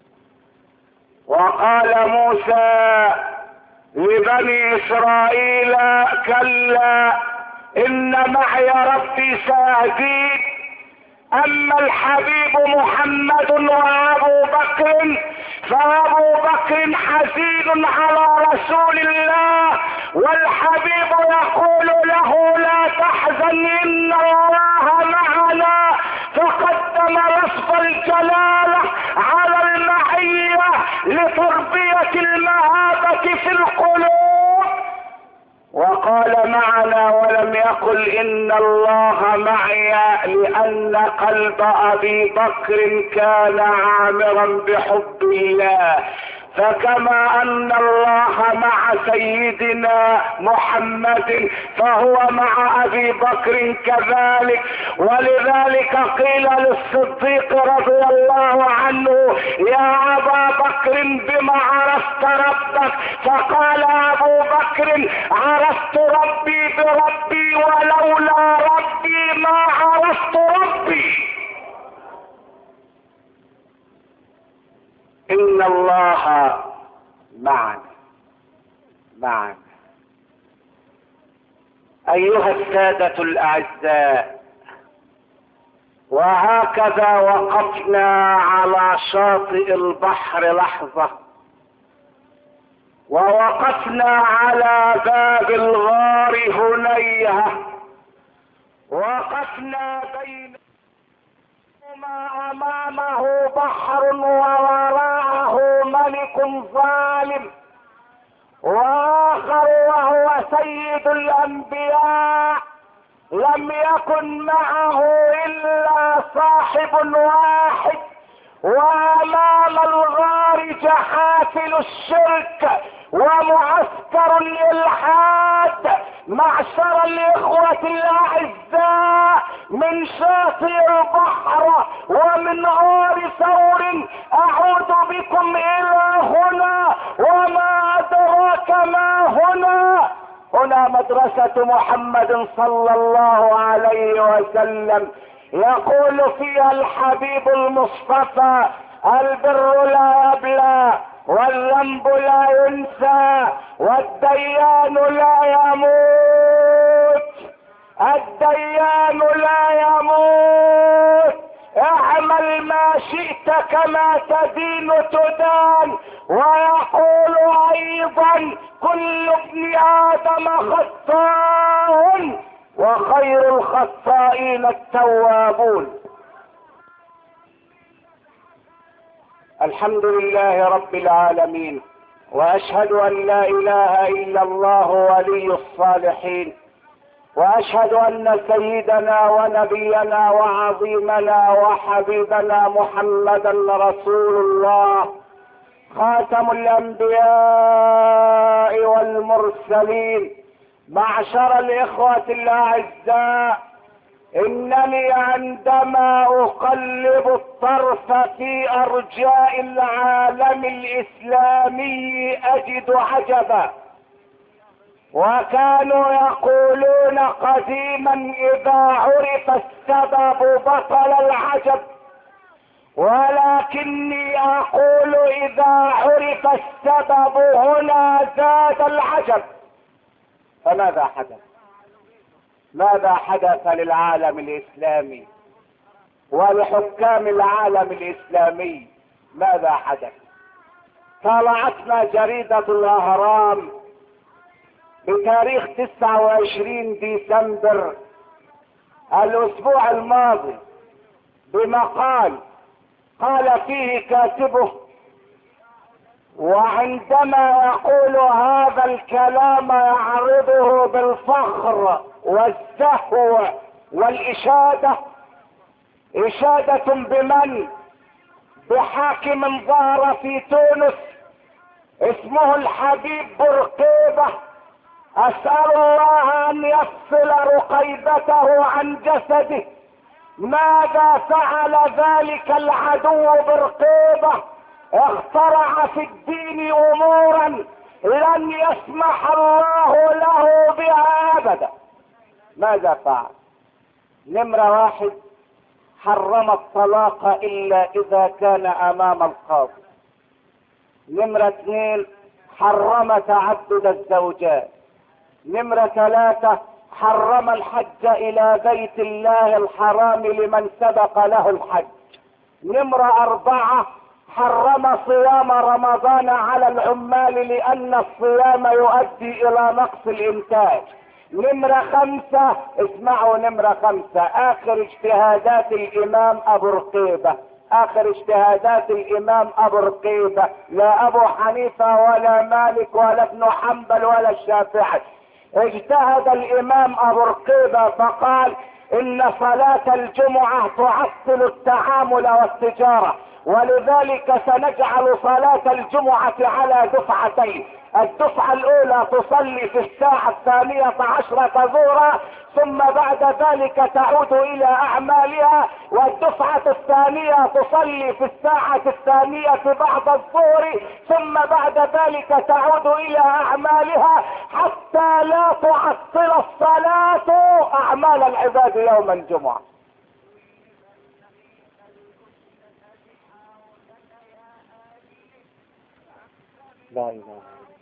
وقال موسى لبني إسرائيل كلا إن معي ربي سيهدين. أما الحبيب محمد وأبو بكر فأبو بكر حزين على رسول الله، والحبيب يقول له لا تحزن إن الله معنا، فقدم لفظ الجلالة على المعية لتربية المهابة في القلوب، وقال معنا ولم يقل إن الله معي، لأن قلب أبي بكر كان عامرا بحب الله. فكما أن الله مع سيدنا محمد فهو مع أبي بكر كذلك. ولذلك قيل للصديق رضي الله عنه يا أبا بكر بما عرفت ربك؟ فقال أبو بكر عرفت ربي بربي ولولا ربي ما عرفت ربي. إن الله معنا. أيها السادة الأعزاء، وهكذا وقفنا على شاطئ البحر لحظة، ووقفنا على باب الغار هنيهة، وقفنا بين ما أمامه بحر ووراءه ملك ظالم، وآخر وهو سيد الأنبياء لم يكن معه إلا صاحب واحد، وأمام الغار جحافل الشرك ومعسكر الإلحاد. معشر الإخوة الأعزاء، من شاطئ البحر ومن غار ثور أعود بكم إلى هنا، وما أدراك ما هنا. هنا مدرسة محمد صلى الله عليه وسلم، يقول فيها الحبيب المصطفى البر لا يبلى والذنب لا ينسى والديان لا يموت. الديان لا يموت اعمل ما شئت كما تدين تدان. ويقول ايضا كل ابن ادم خطاء وخير الخطائين التوابون. الحمد لله رب العالمين، واشهد ان لا اله الا الله ولي الصالحين، واشهد ان سيدنا ونبينا وعظيمنا وحبيبنا محمدا رسول الله خاتم الانبياء والمرسلين. معشر الاخوة الاعزاء، انني عندما اقلب الطرف في ارجاء العالم الاسلامي اجد عجبا. وكانوا يقولون قديما اذا عرف السبب بطل العجب، ولكني اقول اذا عرف السبب هنا زاد العجب. فماذا حدث؟ ماذا حدث للعالم الاسلامي ولحكام العالم الاسلامي؟ ماذا حدث؟ طلعتنا جريدة الاهرام بتاريخ 29 ديسمبر الاسبوع الماضي بمقال قال فيه كاتبه، وعندما يقول هذا الكلام يعرضه بالفخر والزهو والإشادة. إشادة بمن؟ بحاكم ظهر في تونس اسمه الحبيب بورقيبة. أسأل الله أن يفصل رقيبته عن جسده. ماذا فعل ذلك العدو بورقيبة؟ اخترع في الدين امورا لن يسمح الله له بها ابدا. ماذا فعل؟ نمرة واحد، حرم الطلاق الا اذا كان امام القاضي. نمرة اثنين، حرم تعدد الزوجات. نمرة ثلاثة، حرم الحج الى بيت الله الحرام لمن سبق له الحج. نمرة اربعة، حرم صيام رمضان على العمال لان الصيام يؤدي الى نقص الانتاج. نمرة خمسة، اسمعوا نمرة خمسة، اخر اجتهادات الامام ابو رقيبة، اخر اجتهادات الامام ابو رقيبة، لا ابو حنيفة ولا مالك ولا ابن حنبل ولا الشافعي. اجتهد الامام ابو رقيبة فقال ان صلاة الجمعة تعطل التعامل والتجارة، ولذلك سنجعل صلاة الجمعة على دفعتين. الدفعة الاولى تصلي في الساعة 12 ظهرا، ثم بعد ذلك تعود الى اعمالها، والدفعة الثانية تصلي في الساعة 2 بعد الظهر، ثم بعد ذلك تعود الى اعمالها حتى لا تعطل الصلاة اعمال العباد يوم الجمعة. لا إله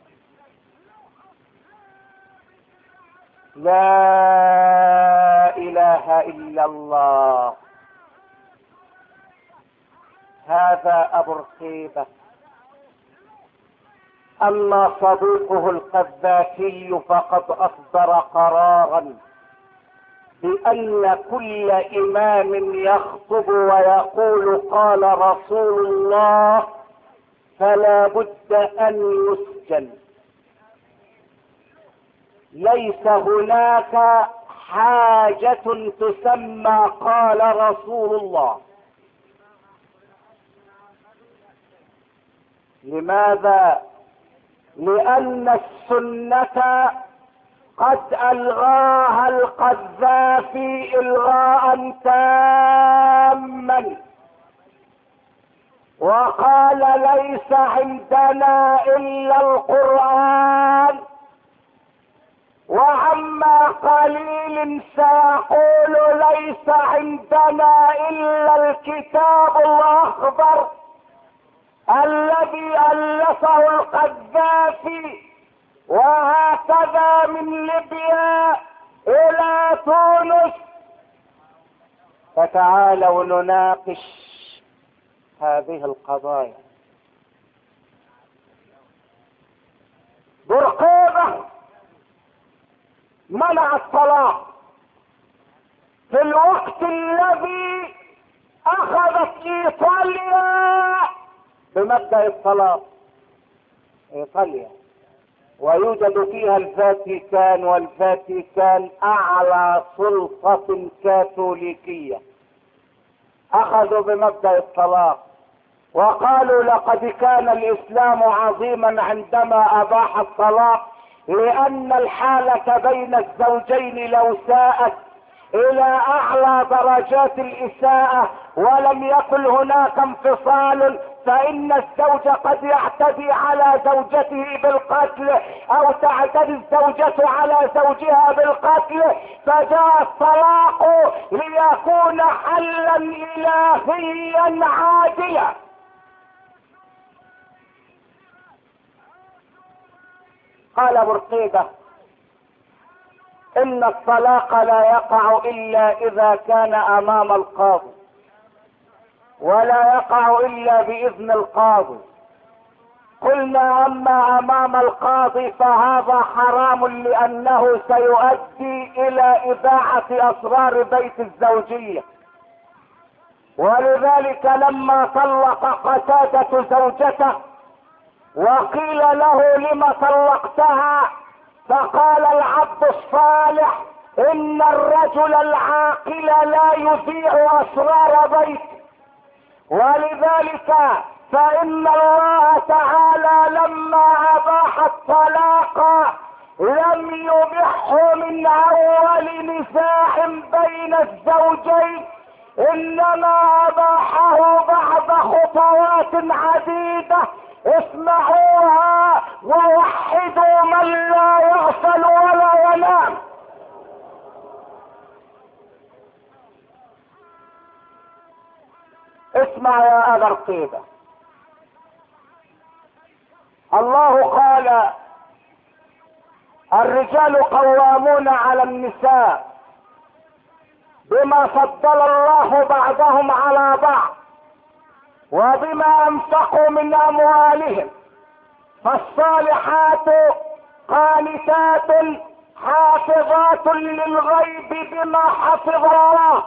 لا إله إلا الله. هذا أبو رقيبة. أما صديقه القذافي فقد أصدر قرارا بأن كل إمام يخطب ويقول قال رسول الله فلا بد أن يسجن. ليس هناك حاجة تسمى قال رسول الله. لماذا؟ لأن السنة قد ألغاها القذافي إلغاء تاما، وقال ليس عندنا إلا القرآن، وعما قليل سيقول ليس عندنا إلا الكتاب الأخضر الذي ألفه القذافي. وهكذا من ليبيا إلى تونس فتعالوا نناقش هذه القضايا. برقيبة منع الطلاق في الوقت الذي اخذت ايطاليا بمبدأ الطلاق. ايطاليا ويوجد فيها الفاتيكان، والفاتيكان اعلى سلطة كاثوليكية، اخذوا بمبدأ الطلاق وقالوا لقد كان الاسلام عظيما عندما اباح الطلاق، لان الحالة بين الزوجين لو ساءت الى اعلى درجات الاساءة ولم يكن هناك انفصال، فان الزوج قد يعتدي على زوجته بالقتل او تعتدي الزوجة على زوجها بالقتل، فجاء الطلاق ليكون حلا الهيا عادلا. قال برقيبة ان الطلاق لا يقع الا اذا كان امام القاضي، ولا يقع الا باذن القاضي. قلنا اما امام القاضي فهذا حرام، لانه سيؤدي الى اذاعة اسرار بيت الزوجية. ولذلك لما طلق قتادة زوجته وقيل له لم طلقتها، فقال العبد الصالح ان الرجل العاقل لا يذيع اسرار بيته. ولذلك فان الله تعالى لما اباح الطلاق لم يبحه من اول نزاع بين الزوجين، انما اباحه بعد خطوات عديدة. اسمعوها ووحدوا من لا يغفل ولا ينام. اسمع يا ابا رقيبة، الله قال الرجال قوامون على النساء بما فضل الله بعضهم على بعض وبما انفقوا من اموالهم، فالصالحات قانتات حافظات للغيب بما حفظ الله.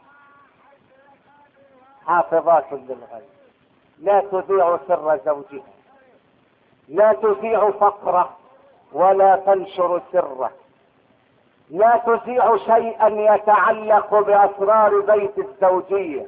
حافظات للغيب، لا تذيع سر زوجها، لا تذيع فقره ولا تنشر سره، لا تذيع شيئا يتعلق باسرار بيت الزوجية.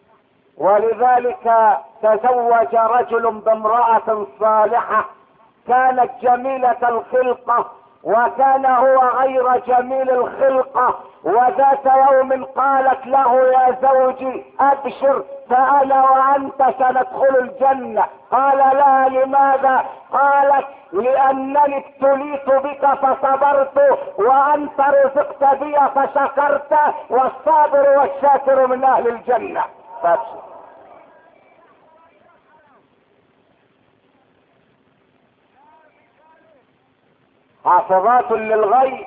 ولذلك تزوج رجل بامرأة صالحة كانت جميلة الخلقة وكان هو غير جميل الخلقة، وذات يوم قالت له يا زوجي ابشر فانا وانت سندخل الجنة. قال لها لماذا؟ قالت لانني ابتليت بك فصبرت وانت رزقت بي فشكرت، والصابر والشاكر من اهل الجنة. فابشر. حافظات للغيب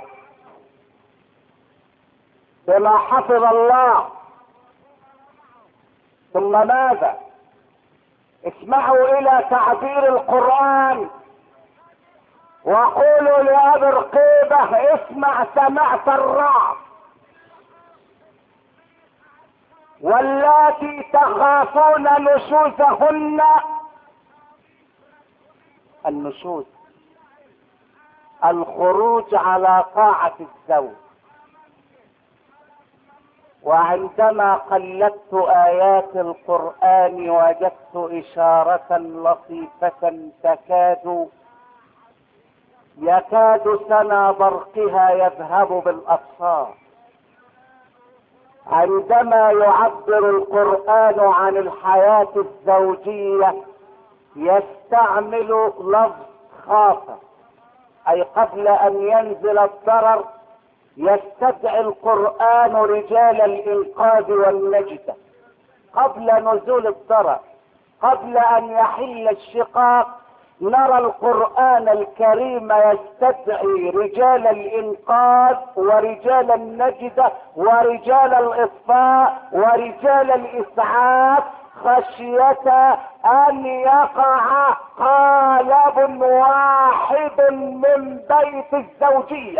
بما حفظ الله. ثم ماذا؟ اسمعوا الى تعبير القرآن وقولوا لأبي رقيبة اسمع سمعت الرعد. واللاتي تخافون نشوزهن، النشوز الخروج على طاعة الزوج. وعندما قلبت آيات القرآن وجدت إشارة لطيفة يكاد سنا برقها يذهب بالأبصار. عندما يعبر القرآن عن الحياة الزوجية يستعمل لفظ خاصة، أي قبل أن ينزل الضرر يستدعي القرآن رجال الإنقاذ والنجدة قبل نزول الضرر، قبل أن يحل الشقاق نرى القرآن الكريم يستدعي رجال الإنقاذ ورجال النجدة ورجال الإطفاء ورجال الإسعاف خشية أن يقع قالب واحد من بيت الزوجية.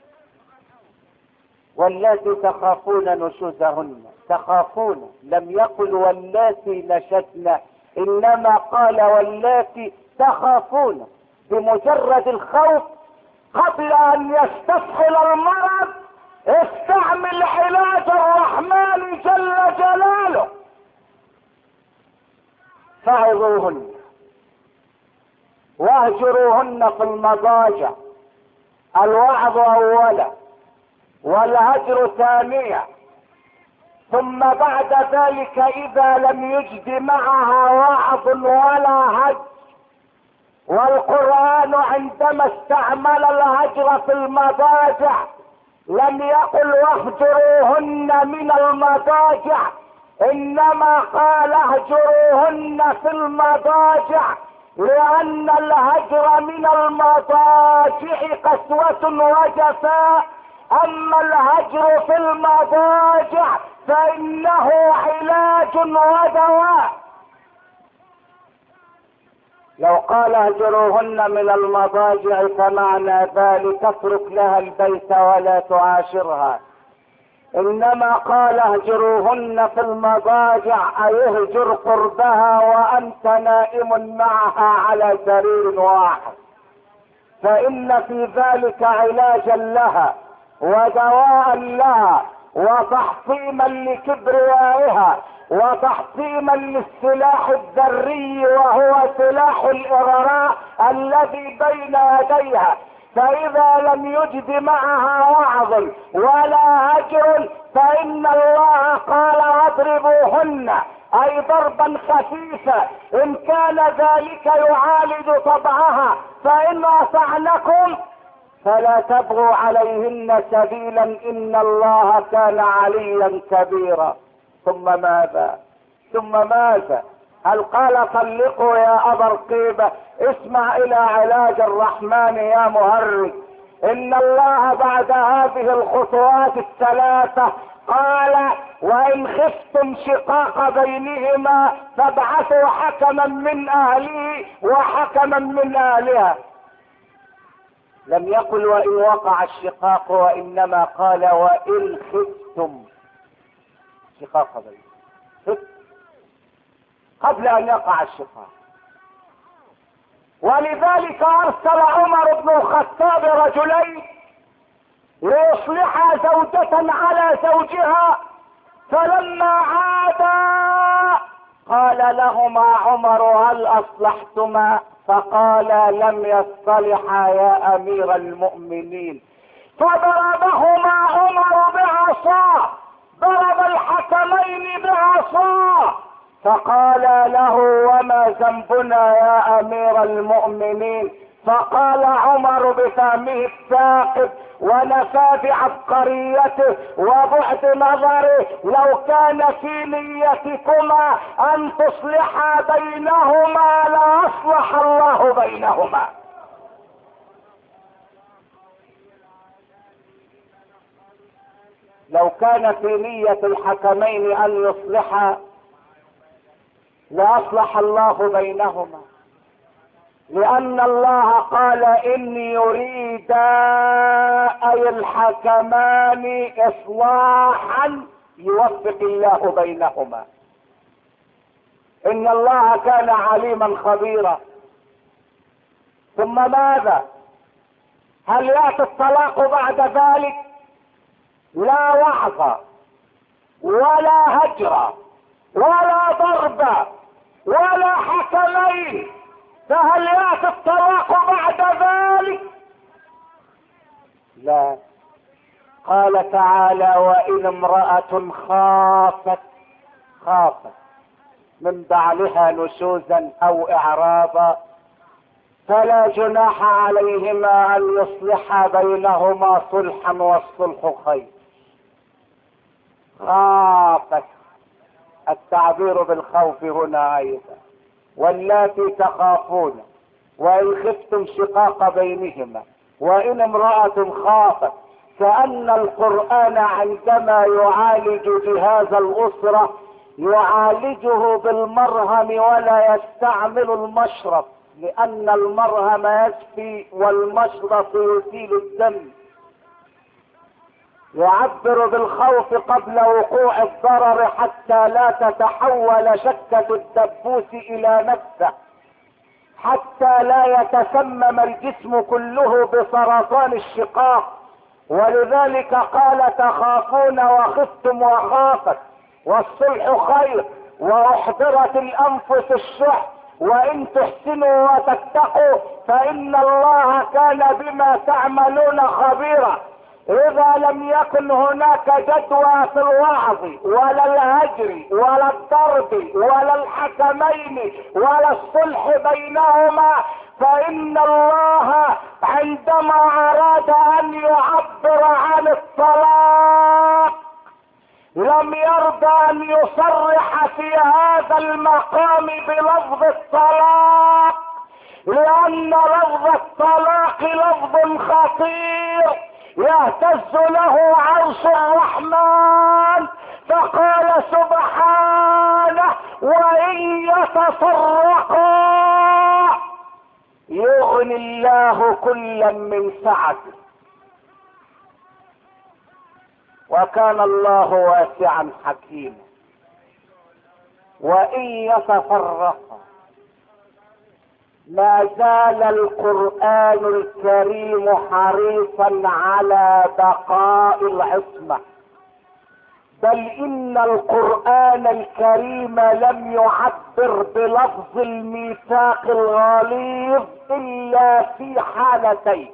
واللاتي تخافون نشوزهن، تخافون، لم يقل واللاتي نشزن، إنما قال واللاتي تخافون. بمجرد الخوف قبل أن يستفحل المرض استعمل علاج الرحمن جل جلاله. فعظوهن واهجروهن في المضاجع، الوعظ اولا والهجر ثانيا، ثم بعد ذلك اذا لم يجد معها وعظ ولا هجر. والقرآن عندما استعمل الهجر في المضاجع لم يقل واهجروهن من المضاجع، انما قال اهجروهن في المضاجع، لان الهجر من المضاجع قسوة وجفاء، اما الهجر في المضاجع فانه علاج ودواء. لو قال اهجروهن من المضاجع فمعنى ذلك اترك لها البيت ولا تعاشرها، انما قال اهجروهن في المضاجع اي اهجر قربها وانت نائم معها على سرير واحد، فان في ذلك علاجا لها ودواء لها وتحطيما لكبريائها وتحطيما للسلاح الذري وهو سلاح الإغراء الذي بين يديها. فإذا لم يجد معها وعظ ولا هجر فإن الله قال واضربوهن، أي ضربا خفيفا، إن كان ذلك يعالج طبعها، فإن أطعنكم فلا تبغوا عليهن سبيلا إن الله كان عليا كبيرا. ثم ماذا؟ ثم ماذا؟ هل قال طلقوا يا أبا رقيبة؟ اسمع إلى علاج الرحمن يا مهرج. إن الله بعد هذه الخطوات الثلاثة قال وإن خفتم شقاق بينهما فابعثوا حكما من أهله وحكما من أهلها. لم يقل وإن وقع الشقاق، وإنما قال وإن خفتم شقاق بينهما قبل أن يقع الشقاق. ولذلك أرسل عمر بن الخطاب رجلين ليصلحا زوجة على زوجها، فلما عادا قال لهما عمر هل أصلحتما؟ فقال لم يصطلحا يا أمير المؤمنين. فضربهما عمر بعصاه، ضرب الحكمين بعصاه، فقال له وما ذنبنا يا أمير المؤمنين؟ فقال عمر بفهمه الثاقب ونفاذ عبقريته وبعد نظره لو كان في نيتكما أن تصلحا بينهما لأصلح الله بينهما. لو كان في نية الحكمين أن يصلحا لأصلح الله بينهما، لأن الله قال إن يريدا أي الحكمان إصلاحا يوفق الله بينهما. إن الله كان عليما خبيرا. ثم ماذا؟ هل يأتي الطلاق بعد ذلك؟ لا وعظ ولا هجر ولا ضرب ولا حكمين، فهل يأتي الطلاق بعد ذلك؟ لا. قال تعالى وإن امرأة خافت من بعلها نشوزا أو إعراضا فلا جناح عليهما أن يصلحا بينهما صلحا والصلح خير. خافت، التعبير بالخوف هنا أيضا. واللاتي تخافون وإن خفتم شقاق بينهما وإن امرأة خافت. كأن القرآن عندما يعالج جهاز الأسرة يعالجه بالمرهم ولا يستعمل المشرط، لأن المرهم يشفي والمشرط يزيل الدم. يعبر بالخوف قبل وقوع الضرر حتى لا تتحول شكة الدبوس إلى نفسه، حتى لا يتسمم الجسم كله بسرطان الشقاق. ولذلك قال تخافون وخفتم وخافت، والصلح خير، واحضرت الانفس الشح، وان تحسنوا وتتقوا فان الله كان بما تعملون خبيرا. اذا لم يكن هناك جدوى في الوعظ ولا الهجر ولا الضرب ولا الحكمين ولا الصلح بينهما، فإن الله عندما أراد أن يعبر عن الطلاق لم يرضى أن يصرح في هذا المقام بلفظ الطلاق، لأن لفظ الطلاق لفظ خطير يهتز له عرش الرحمن. فقال سبحانه وإن يتفرقا يغني الله كلا من سعته، وكان الله واسعا حكيما. وإن يتفرقا ما زال القرآن الكريم حريصا على بقاء العصمة، بل إن القرآن الكريم لم يعبر بلفظ الميثاق الغليظ إلا في حالتين.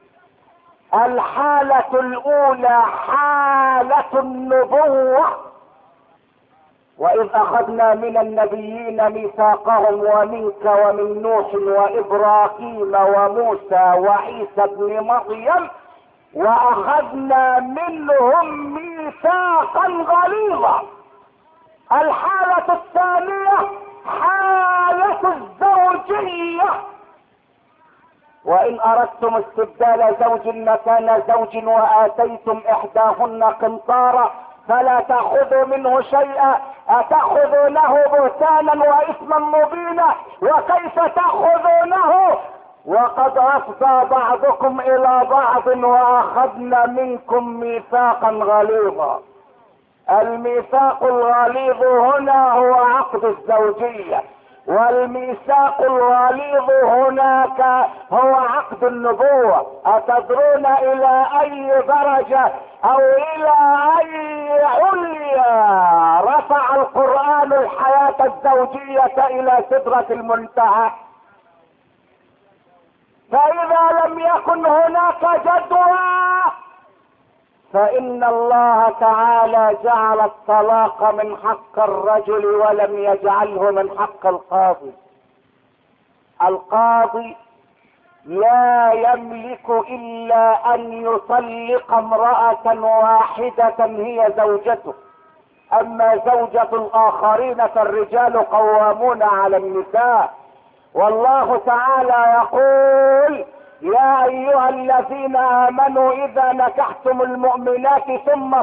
الحالة الأولى حالة النبوة، وإذ أخذنا من النبيين ميثاقهم ومنك ومن نوح وإبراهيم وموسى وعيسى ابن مريم وأخذنا منهم ميثاقا غليظا. الحالة الثانية حالة الزوجية، وإن أردتم استبدال زوج مكان زوج وآتيتم إحداهن قنطارا فلا تأخذوا منه شيئا أتأخذونه بهتانا وإثما مبينا، وكيف تأخذونه وقد أفضى بعضكم إلى بعض وأخذنا منكم ميثاقا غليظا. الميثاق الغليظ هنا هو عقد الزوجية، والميثاق الغليظ هناك هو عقد النبوة. أتدرون إلى أي درجة أو إلى أي عليا رفع القرآن الحياة الزوجية إلى سدرة المنتهى؟ فإذا لم يكن هناك جدوى فإن الله تعالى جعل الطلاق من حق الرجل ولم يجعله من حق القاضي. القاضي لا يملك إلا أن يطلق امرأة واحدة هي زوجته، أما زوجة الآخرين فالرجال قوامون على النساء. والله تعالى يقول يا أيها الذين آمنوا إذا نكحتم المؤمنات ثم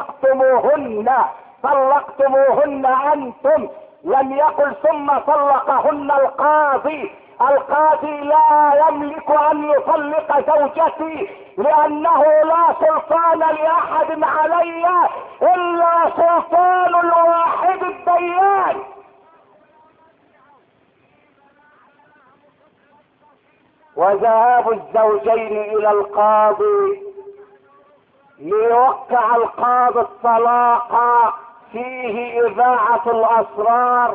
طلقتموهن أنتم، لم يقل ثم طلقهن القاضي. القاضي لا يملك أن يطلق زوجتي لأنه لا سلطان لأحد علي إلا سلطان الواحد الديان. وذهاب الزوجين إلى القاضي ليوقع القاضي الطلاق فيه إذاعة الأسرار،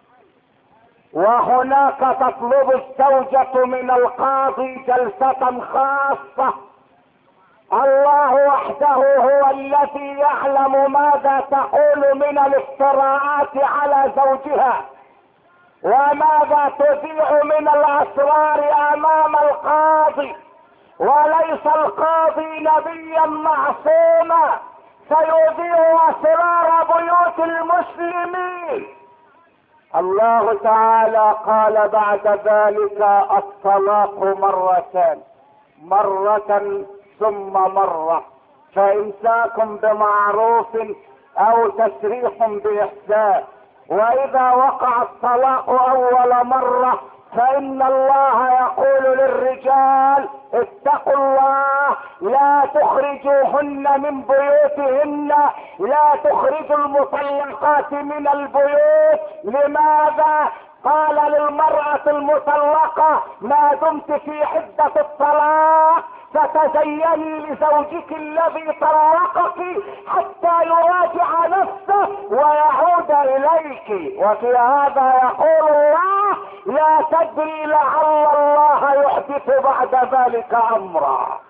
وهناك تطلب الزوجة من القاضي جلسة خاصة. الله وحده هو الذي يعلم ماذا تقول من الافتراءات على زوجها وماذا تذيع من الأسرار أمام القاضي. وليس القاضي نبيا معصوما سيذيع أسرار بيوت المسلمين. الله تعالى قال بعد ذلك الطلاق مرتان، مرة ثم مرة، فإمساك بمعروف أو تسريح بإحسان. وإذا وقع الطلاق أول مرة فإن الله يقول للرجال اتقوا الله، لا تخرجوهن من بيوتهن، لا تخرجوا المطلقات من البيوت. لماذا؟ قال للمرأة المطلقة ما دمت في عدة الطلاق فتزيني لزوجك الذي طلقك حتى يراجع نفسه ويعود اليك. وفي هذا يقول الله لا تدري لعل الله يحدث بعد ذلك امرا.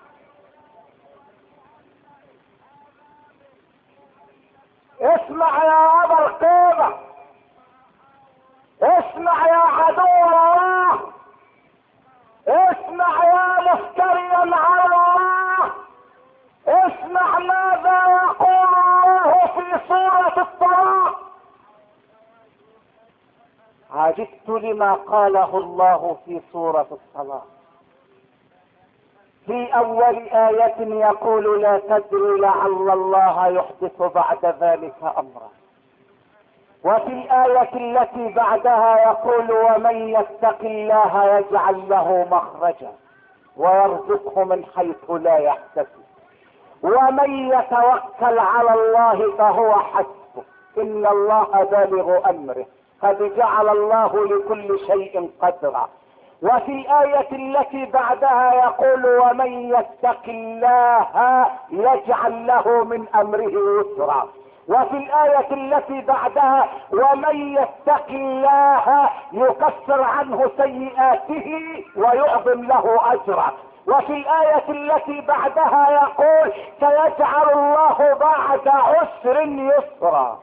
اسمع يا ابا القيمة، اسمع يا عدو الله، اسمع يا مفتريا على الله، اسمع ماذا يقول الله في سورة الطلاق. عجبت لما قاله الله في سورة الطلاق. في اول آية يقول لا تدري لعل الله يحدث بعد ذلك امرا، وفي الآية التي بعدها يقول ومن يتق الله يجعل له مخرجا ويرزقه من حيث لا يحتسب ومن يتوكل على الله فهو حسبه ان الله بالغ امره قد جعل الله لكل شيء قدرا. وفي الآية التي بعدها يقول ومن يتق الله يجعل له من امره يسرا. وفي الآية التي بعدها ومن يتق الله يكفر عنه سيئاته ويعظم له اجرا. وفي الآية التي بعدها يقول سيجعل الله بعد عسر يسرا.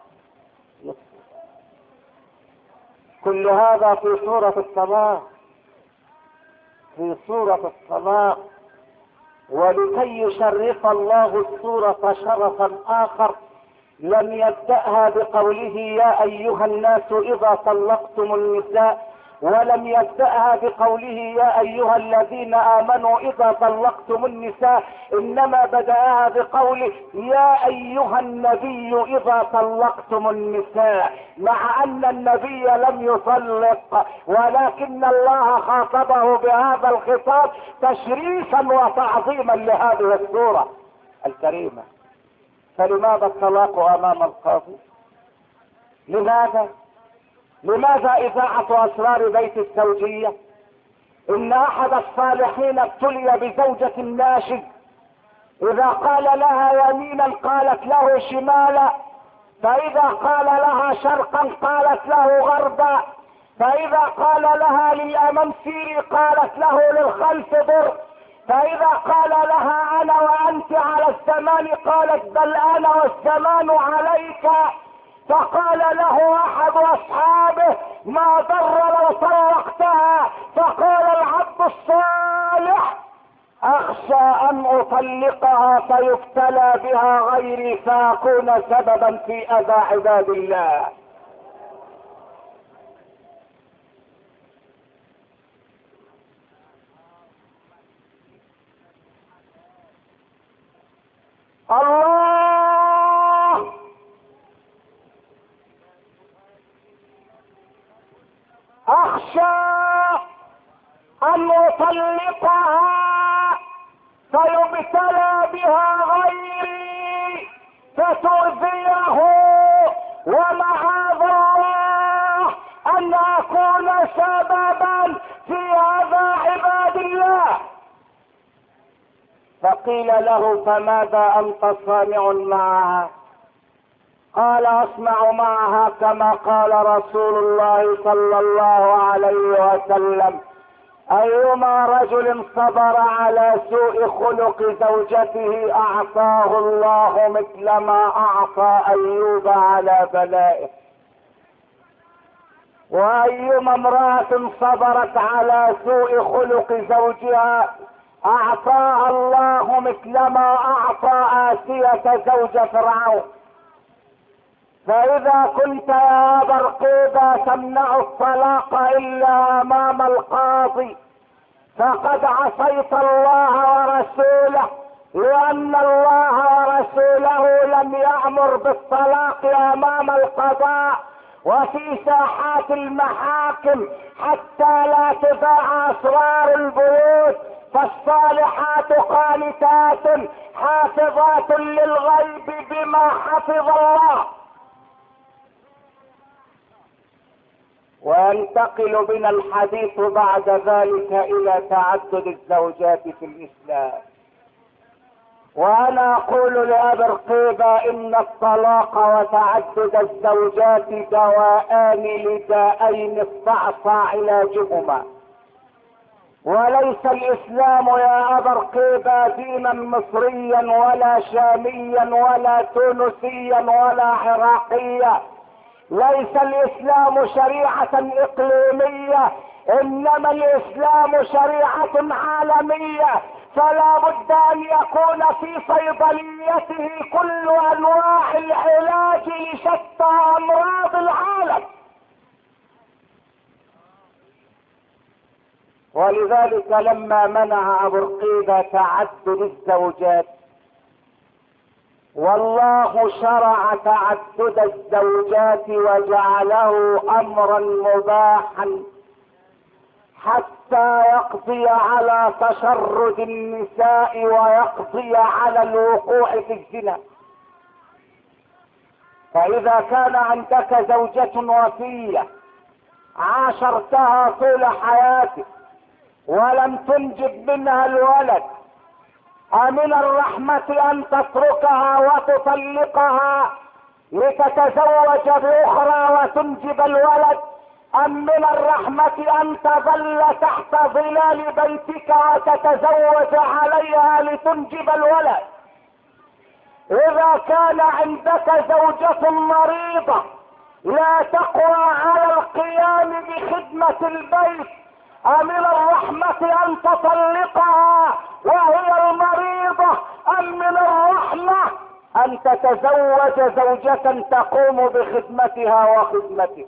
كل هذا في سورة الطلاق، في سورة الطلاق. ولكي يشرف الله السورة شرفا آخر لم يبدأها بقوله يا أيها الناس إذا طلقتم النساء، ولم يبدأها بقوله يا أيها الذين آمنوا إذا طلقتم النساء، إنما بدأها بقوله يا أيها النبي إذا طلقتم النساء، مع أن النبي لم يطلق، ولكن الله خاطبه بهذا الخطاب تشريفا وتعظيما لهذه السورة الكريمة. فلماذا الطلاق امام القاضي؟ لماذا اذاعة اسرار بيت الزوجية؟ ان احد الصالحين ابتلي بزوجة ناشز، اذا قال لها يمينا قالت له شمالا، فاذا قال لها شرقا قالت له غربا، فاذا قال لها للامام سيري قالت له للخلف ضر، فاذا قال لها انا وانت على الزمان قالت بل انا والزمان عليك. فقال له احد اصحابه ما ضر لو طلقتها، فقال العبد الصالح اخشى ان اطلقها فيبتلى بها غيري فاكون سببا في اذى عباد الله. الله اخشى ان اطلقها فيبتلى بها غيري فتؤذيه، ومعاذ الله ان اكون سببا في هذا عباد الله. فقيل له فماذا انت صانع معها؟ قال اصنع معها كما قال رسول الله صلى الله عليه وسلم ايما رجل صبر على سوء خلق زوجته اعطاه الله مثل ما اعطى ايوب على بلائه، وايما امرأة صبرت على سوء خلق زوجها اعطاها الله مثل ما اعطى آسية زوج فرعون. فاذا كنت يا ابا رقيبة تمنع الطلاق الا امام القاضي فقد عصيت الله ورسوله، لان الله ورسوله لم يأمر بالطلاق امام القضاء وفي ساحات المحاكم حتى لا تذاع اسرار البيوت. فالصالحات قانتات حافظات للغيب بما حفظ الله. وينتقل بنا الحديث بعد ذلك الى تعدد الزوجات في الاسلام. وانا اقول لابي رقيبة ان الطلاق وتعدد الزوجات دواءان لداءين استعصى علاجهما، وليس الاسلام يا ابا رقيبة دينا مصريا ولا شاميا ولا تونسيا ولا عراقيا. ليس الاسلام شريعة اقليمية، انما الاسلام شريعة عالمية، فلا بد ان يكون في صيدليته كل انواع العلاج لشتى امراض العالم. ولذلك لما منع ابو رقيبة تعدد الزوجات، والله شرع تعدد الزوجات وجعله امرا مباحا حتى يقضي على تشرد النساء ويقضي على الوقوع في الزنا. فاذا كان عندك زوجة وفية عاشرتها طول حياتك ولم تنجب منها الولد، أمن الرحمة أن تتركها وتطلقها لتتزوج بأخرى وتنجب الولد، أم من الرحمة أن تظل تحت ظلال بيتك وتتزوج عليها لتنجب الولد؟ إذا كان عندك زوجة مريضة لا تقوى على القيام بخدمة البيت، أمن الرحمة أن تطلقها وهي المريضة، أم من الرحمة أن تتزوج زوجة تقوم بخدمتها وخدمته؟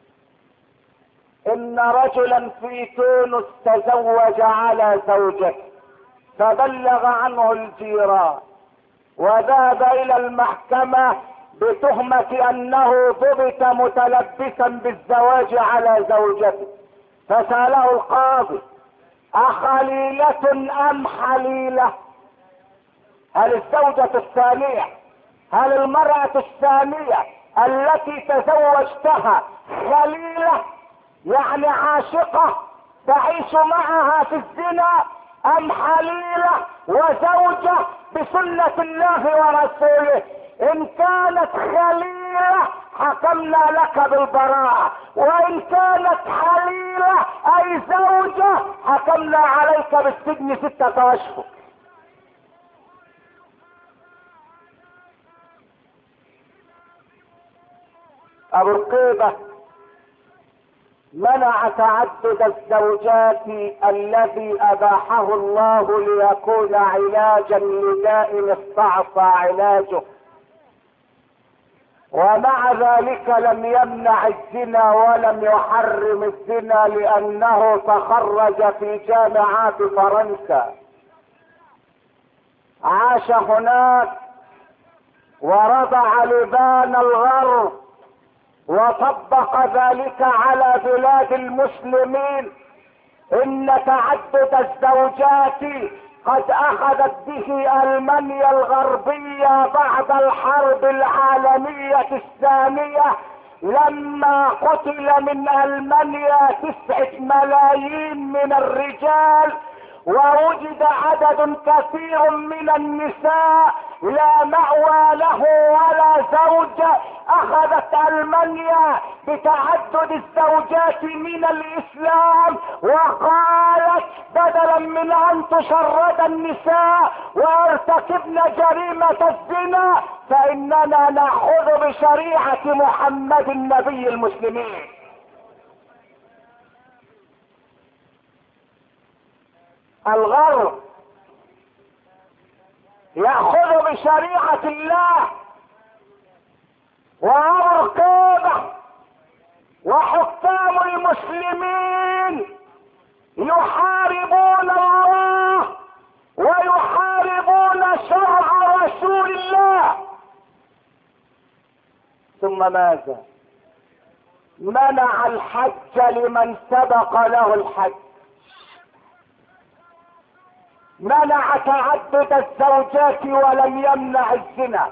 إن رجلا في تونس تزوج على زوجته فبلغ عنه الجيران وذهب إلى المحكمة بتهمة أنه ضبط متلبسا بالزواج على زوجته. فسأله القاضي: أخليلة أم حليلة؟ هل الزوجة الثانية، هل المرأة الثانية التي تزوجتها خليلة يعني عاشقة تعيش معها في الزنا، أم حليلة وزوجة بسنة الله ورسوله؟ إن كانت خليلة حكمنا لك بالبراءة، وإن كانت حليلة أي زوجة حكمنا عليك بالسجن 6 أشهر. أبو رقيبة منع تعدد الزوجات الذي أباحه الله ليكون علاجا لداء استعصى علاجه، ومع ذلك لم يمنع الزنا ولم يحرم الزنا لأنه تخرج في جامعات فرنسا، عاش هناك ورضع لبان الغرب وطبق ذلك على بلاد المسلمين. إن تعدد الزوجات قد أخذت به ألمانيا الغربية بعد الحرب العالمية الثانية، لما قتل من ألمانيا 9 ملايين من الرجال ووجد عدد كثير من النساء لا مأوى له ولا زوج. اخذت المانيا بتعدد الزوجات من الاسلام وقالت بدلا من ان تشرد النساء ويرتكبن جريمة الزنا فاننا نأخذ بشريعة محمد النبي المسلمين. الغرب يأخذ بشريعة الله وأبو قيبة وحكام المسلمين يحاربون الله ويحاربون شرع رسول الله. ثم ماذا؟ منع الحج لمن سبق له الحج، منع تعدد الزوجات ولم يمنع الزنا،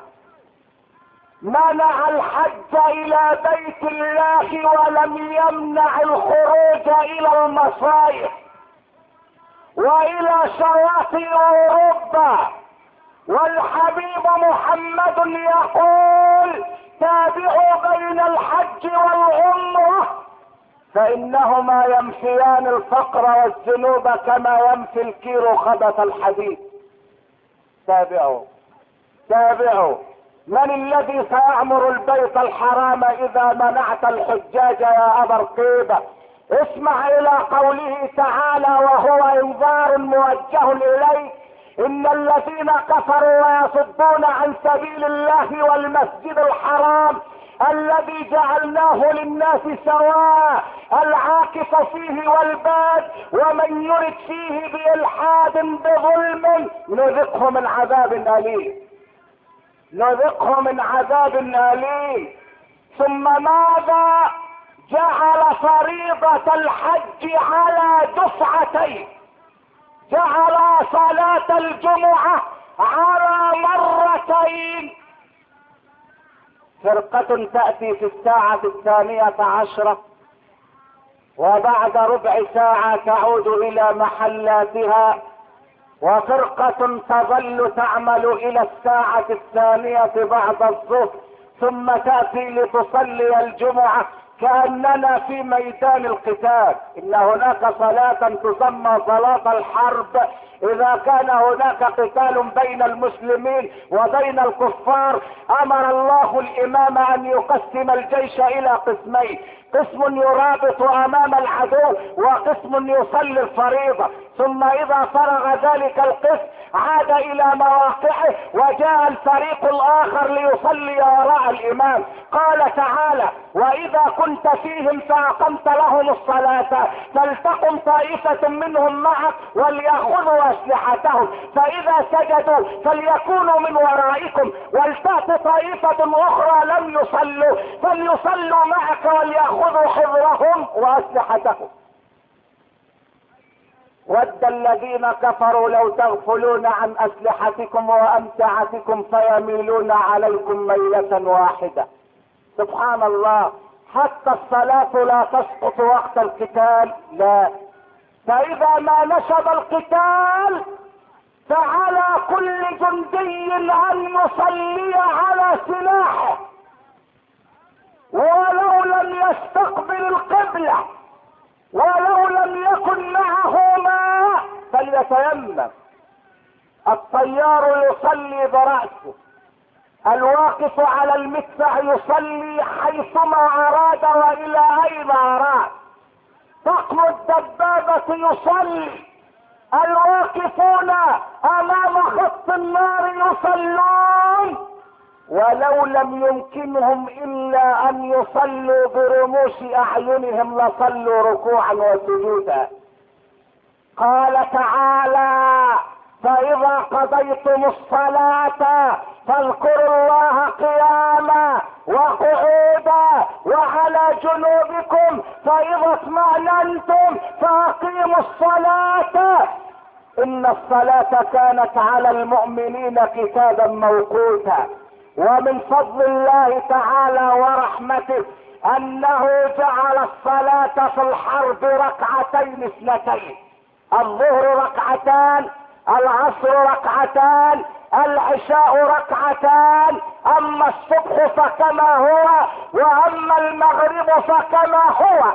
منع الحج الى بيت الله ولم يمنع الخروج الى المصايف والى شواطئ اوروبا. والحبيب محمد يقول تابعوا بين الحج والعمرة فانهما ينفيان الفقر والذنوب كما ينفي الكير خبث الحديد. تابعوا من الذي سيعمر البيت الحرام اذا منعت الحجاج يا ابا رقيبة؟ اسمع الى قوله تعالى وهو انذار موجه اليك: ان الذين كفروا ويصدون عن سبيل الله والمسجد الحرام الذي جعلناه للناس سواء العاكف فيه والباد ومن يرد فيه بإلحاد بظلم نذقه من عذاب أليم. ثم ماذا؟ جعل فريضة الحج على دفعتين، جعل صلاة الجمعة على مرتين. فرقة تأتي في الساعة 12 وبعد ربع ساعة تعود إلى محلاتها، وفرقة تظل تعمل إلى الساعة 2 بعد الظهر ثم تأتي لتصلي الجمعة كأننا في ميدان القتال. إن هناك صلاة تسمى صلاة الحرب إذا كان هناك قتال بين المسلمين وبين الكفار. أمر الله الإمام أن يقسم الجيش إلى قسمين: قسم يرابط أمام العدو وقسم يصلي الفريضة. ثم إذا فرغ ذلك القسم عاد إلى مواقعه وجاء الفريق الآخر ليصلي وراء الإمام. قال تعالى: وإذا كنت فيهم فأقمت لهم الصلاة فلتقم طائفة منهم معك وليأخذوا أسلحتهم فإذا سجدوا فليكونوا من ورائكم ولتأت طائفة أخرى لم يصلوا فليصلوا معك وليأخذوا حذرهم وأسلحتهم. ود الذين كفروا لو تغفلون عن أسلحتكم وأمتعتكم فيميلون عليكم ميلة واحدة. سبحان الله، حتى الصلاة لا تسقط وقت القتال، لا. فإذا ما نشب القتال فعلى كل جندي أن يصلي على سلاحه ولو لم يستقبل القبلة ولو لم يكن معه ماء فليتيمم. الطيار يصلي برأسه، الواقف على المدفع يصلي حيثما أراد وإلى أين أراد، طقم الدبابة يصلي، الواقفون أمام خط النار يصلون، ولو لم يمكنهم إلا أن يصلوا برموش أعينهم لصلوا ركوعا وسجودا. قال تعالى: فإذا قضيتم الصلاة فاذكروا الله قياما وقعودا وعلى جنوبكم فإذا اطمأننتم فأقيموا الصلاة إن الصلاة كانت على المؤمنين كتابا موقوتا. ومن فضل الله تعالى ورحمته أنه جعل الصلاة في الحرب ركعتين اثنتين: الظهر ركعتان، العصر ركعتان، العشاء ركعتان، اما الصبح فكما هو واما المغرب فكما هو.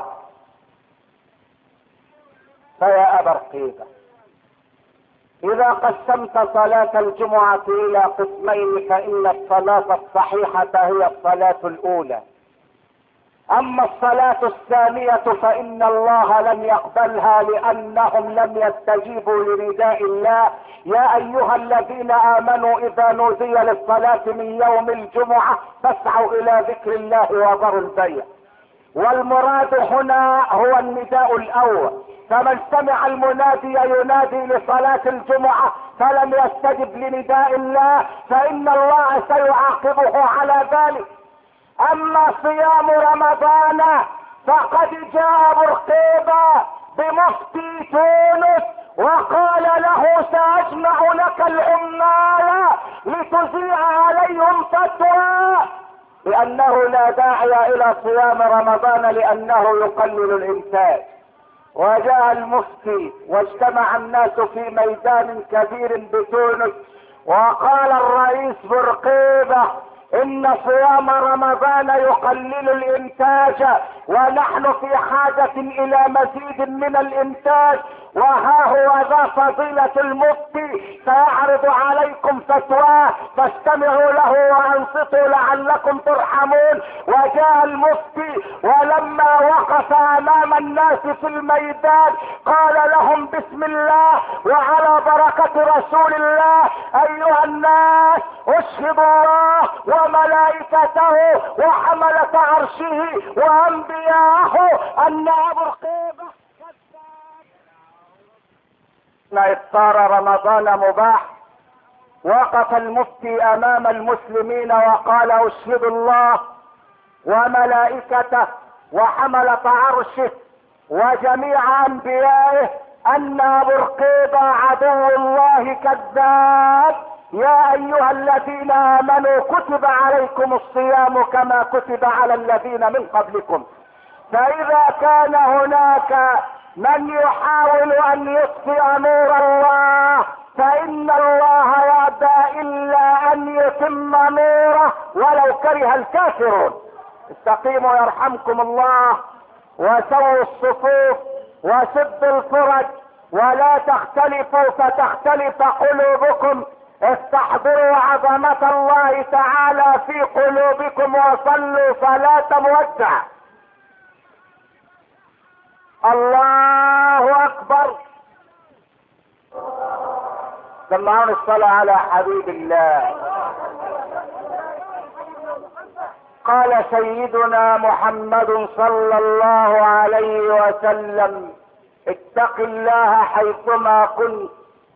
فيا ابا رقيبة، اذا قسمت صلاة الجمعة الى قسمين فان الصلاة الصحيحة هي الصلاة الاولى، اما الصلاة الثانية فان الله لم يقبلها لانهم لم يستجيبوا لنداء الله. يا ايها الذين امنوا اذا نودي للصلاة من يوم الجمعة فاسعوا الى ذكر الله وذروا البيع. والمراد هنا هو النداء الاول، فمن سمع المنادي ينادي لصلاة الجمعة فلم يستجب لنداء الله فان الله سيعاقبه على ذلك. اما صيام رمضان فقد جاء برقيبة بمفتي تونس وقال له ساجمع لك العمال لتذيع عليهم فتوى لانه لا داعي الى صيام رمضان لانه يقلل الانتاج. وجاء المفتي واجتمع الناس في ميدان كبير بتونس وقال الرئيس برقيبة ان صيام رمضان يقلل الانتاج ونحن في حاجة الى مزيد من الانتاج، وها هو ذا فضيلة المفتي سيعرض عليكم فتواه فاستمعوا له وانصتوا لعلكم ترحمون. وجاء المفتي ولما وقف امام الناس في الميدان قال لهم بسم الله وعلى بركة رسول الله ايها الناس اشهد الله وملائكته وحملة عرشه وانبياءه ان ابو رقيبة افطار رمضان مباح. وقف المفتي امام المسلمين وقال اشهد الله وملائكته وحملة عرشه وجميع انبيائه ان ابو رقيبة عدو الله كذاب. يا ايها الذين امنوا كتب عليكم الصيام كما كتب على الذين من قبلكم. فاذا كان هناك من يحاول ان يطفئ نور الله فان الله يأبى الا ان يتم نوره ولو كره الكافرون. استقيموا يرحمكم الله وسووا الصفوف وسدوا الفرج ولا تختلفوا فتختلف قلوبكم. استحضروا عظمة الله تعالى في قلوبكم وصلوا صلاة مودع. الله اكبر. سمعون الصلاة على حبيب الله. قال سيدنا محمد صلى الله عليه وسلم اتق الله حيثما كنت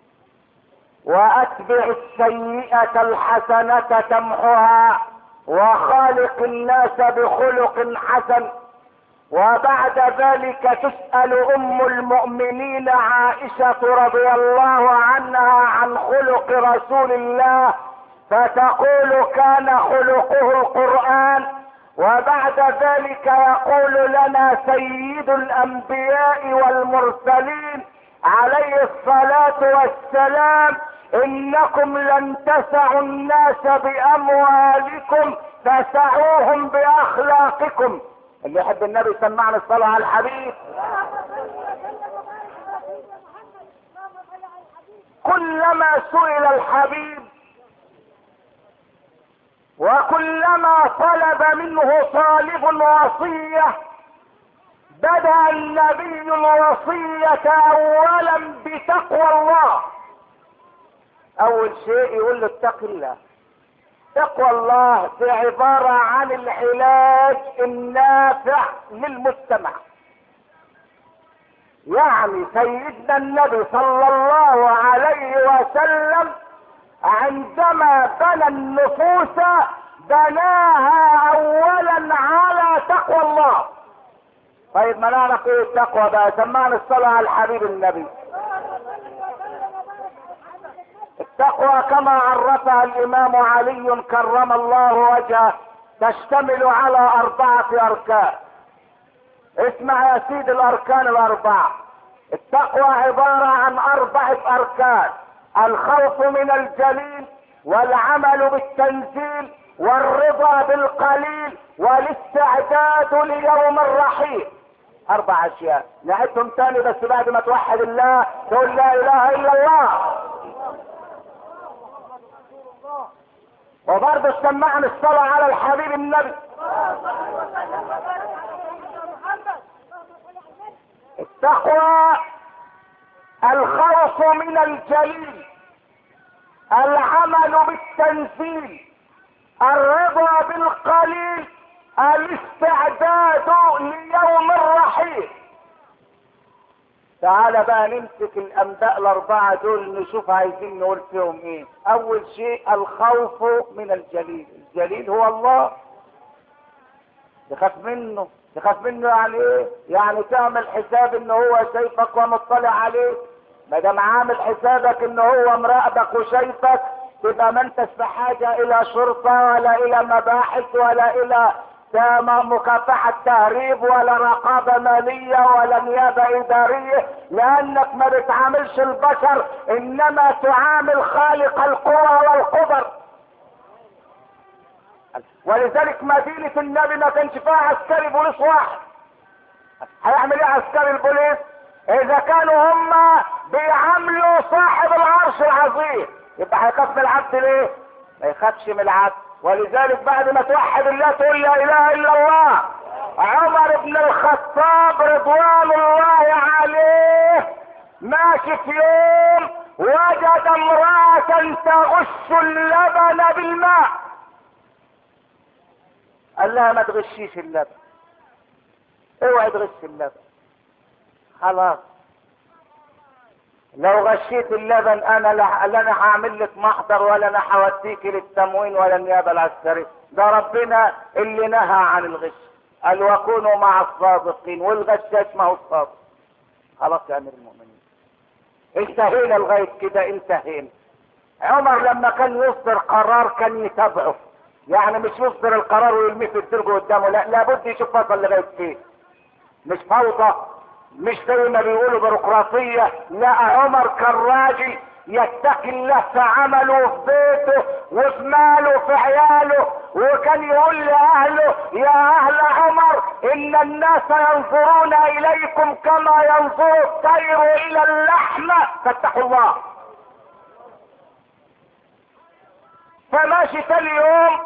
واتبع السيئة الحسنة تمحها وخالق الناس بخلق حسن. وبعد ذلك تسأل ام المؤمنين عائشة رضي الله عنها عن خلق رسول الله فتقول كان خلقه القرآن. وبعد ذلك يقول لنا سيد الانبياء والمرسلين عليه الصلاة والسلام انكم لن تسعوا الناس باموالكم فسعوهم باخلاقكم. اللي يحب النبي سمعنا الصلاة على الحبيب. كلما سئل الحبيب وكلما طلب منه طالب وصية بدأ النبي الوصية اولا بتقوى الله. اول شيء يقول له اتق الله. تقوى الله دي عبارة عن العلاج النافع للمجتمع. يعني سيدنا النبي صلى الله عليه وسلم عندما بنى النفوس بناها اولا على تقوى الله. طيب ما نعرف ايه التقوى بقى؟ سمعنا الصلاة على الحبيب النبي. التقوى كما عرفها الامام علي كرم الله وجهه تشتمل على 4 اركان. اسمع يا سيدي الاركان الاربعة. التقوى عبارة عن 4 اركان: الخوف من الجليل والعمل بالتنزيل والرضا بالقليل والاستعداد ليوم الرحيل. 4 اشياء. نعدهم تاني بس بعد ما توحد الله تقول لا اله الا الله. وبرضه سمعنا الصلاة على الحبيب النبي. التقوى الخوف من الجليل، العمل بالتنزيل، الرضا بالقليل، الاستعداد ليوم الرحيل. تعال بقى نمسك الانباء الاربعة دول نشوف عايزين نقول فيهم ايه. اول شيء الخوف من الجليل. الجليل هو الله، تخاف منه. تخاف منه يعني ايه؟ يعني تعمل حساب ان هو شايفك ومطلع عليك. ما دام عامل حسابك ان هو مراقبك وشايفك، تبقى ما انتش بحاجه الى شرطه ولا الى مباحث ولا الى مكافحه تهريب ولا رقابه ماليه ولا نيابه اداريه، لانك ما بتعاملش البشر انما تعامل خالق القوى والقدر. ولذلك مدينة النبي ما كانش فيها عسكري بوليس واحد. هيعمل ايه عسكري البوليس اذا كانوا هم بيعاملوا صاحب العرش العظيم؟ يبقى هيخاف من العبد ليه؟ ما يخافش من العبد. ولذلك بعد ما توحد الله تقول لا اله الا الله. عمر بن الخطاب رضوان الله عليه ماشي في يوم وجد امرأة تغش اللبن بالماء. قال لها ما تغشيش اللبن، اوعي تغش اللبن، خلاص لو غشيت اللبن انا لا انا هعمل لك محضر ولا انا هوديك للتموين ولا النيابه العسكريه. ده ربنا اللي نهى عن الغش، قال وكونوا مع الصادقين، والغشاش ما هو الصادق. خلاص يا امير المؤمنين، انتهينا لغايه كده، انتهينا. عمر لما كان يصدر قرار كان يتابعه، يعني مش يصدر القرار ويرميه في الدرج قدامه، لا، لابد يشوف وصل لغايه فين. مش فوضى، مش زي ما بيقولوا بيروقراطيه. لا، عمر كان راجل يتقي الله في عمله وفي بيته وفي ماله وفي عياله، وكان يقول لاهله يا اهل عمر ان الناس ينظرون اليكم كما ينظر الطير الى اللحمه فاتقوا الله. فماشي تاني يوم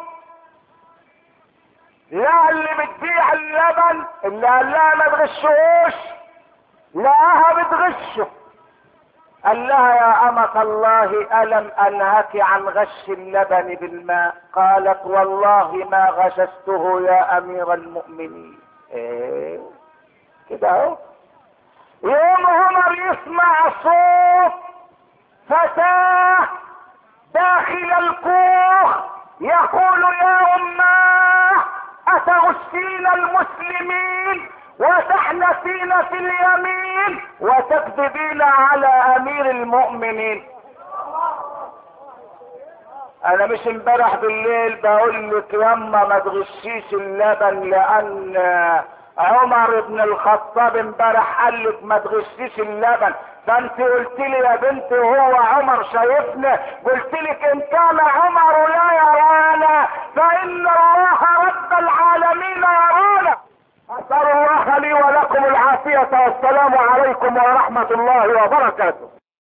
لا اللي بتبيع اللبن اللي قال لها ما تغشوش لقاها بتغشه. قال لها يا أمة الله ألم أنهك عن غش اللبن بالماء؟ قالت والله ما غششته يا أمير المؤمنين. ايه كده اهو. يوم عمر يسمع صوت فتاة داخل الكوخ يقول يا أماه أتغشين المسلمين وتحنثين في اليمين وتكذبين على أمير المؤمنين؟ أنا مش امبارح بالليل بقول لك ياما ما تغشيش اللبن لأن عمر بن الخطاب امبارح قال لك ما تغشيش اللبن، فانت قلت لي يا بنتي هو عمر شايفنا؟ قلت لك ان كان عمر لا يرانا فان الله رب العالمين يرانا. اسال الله لي ولكم العافيه والسلام عليكم ورحمه الله وبركاته.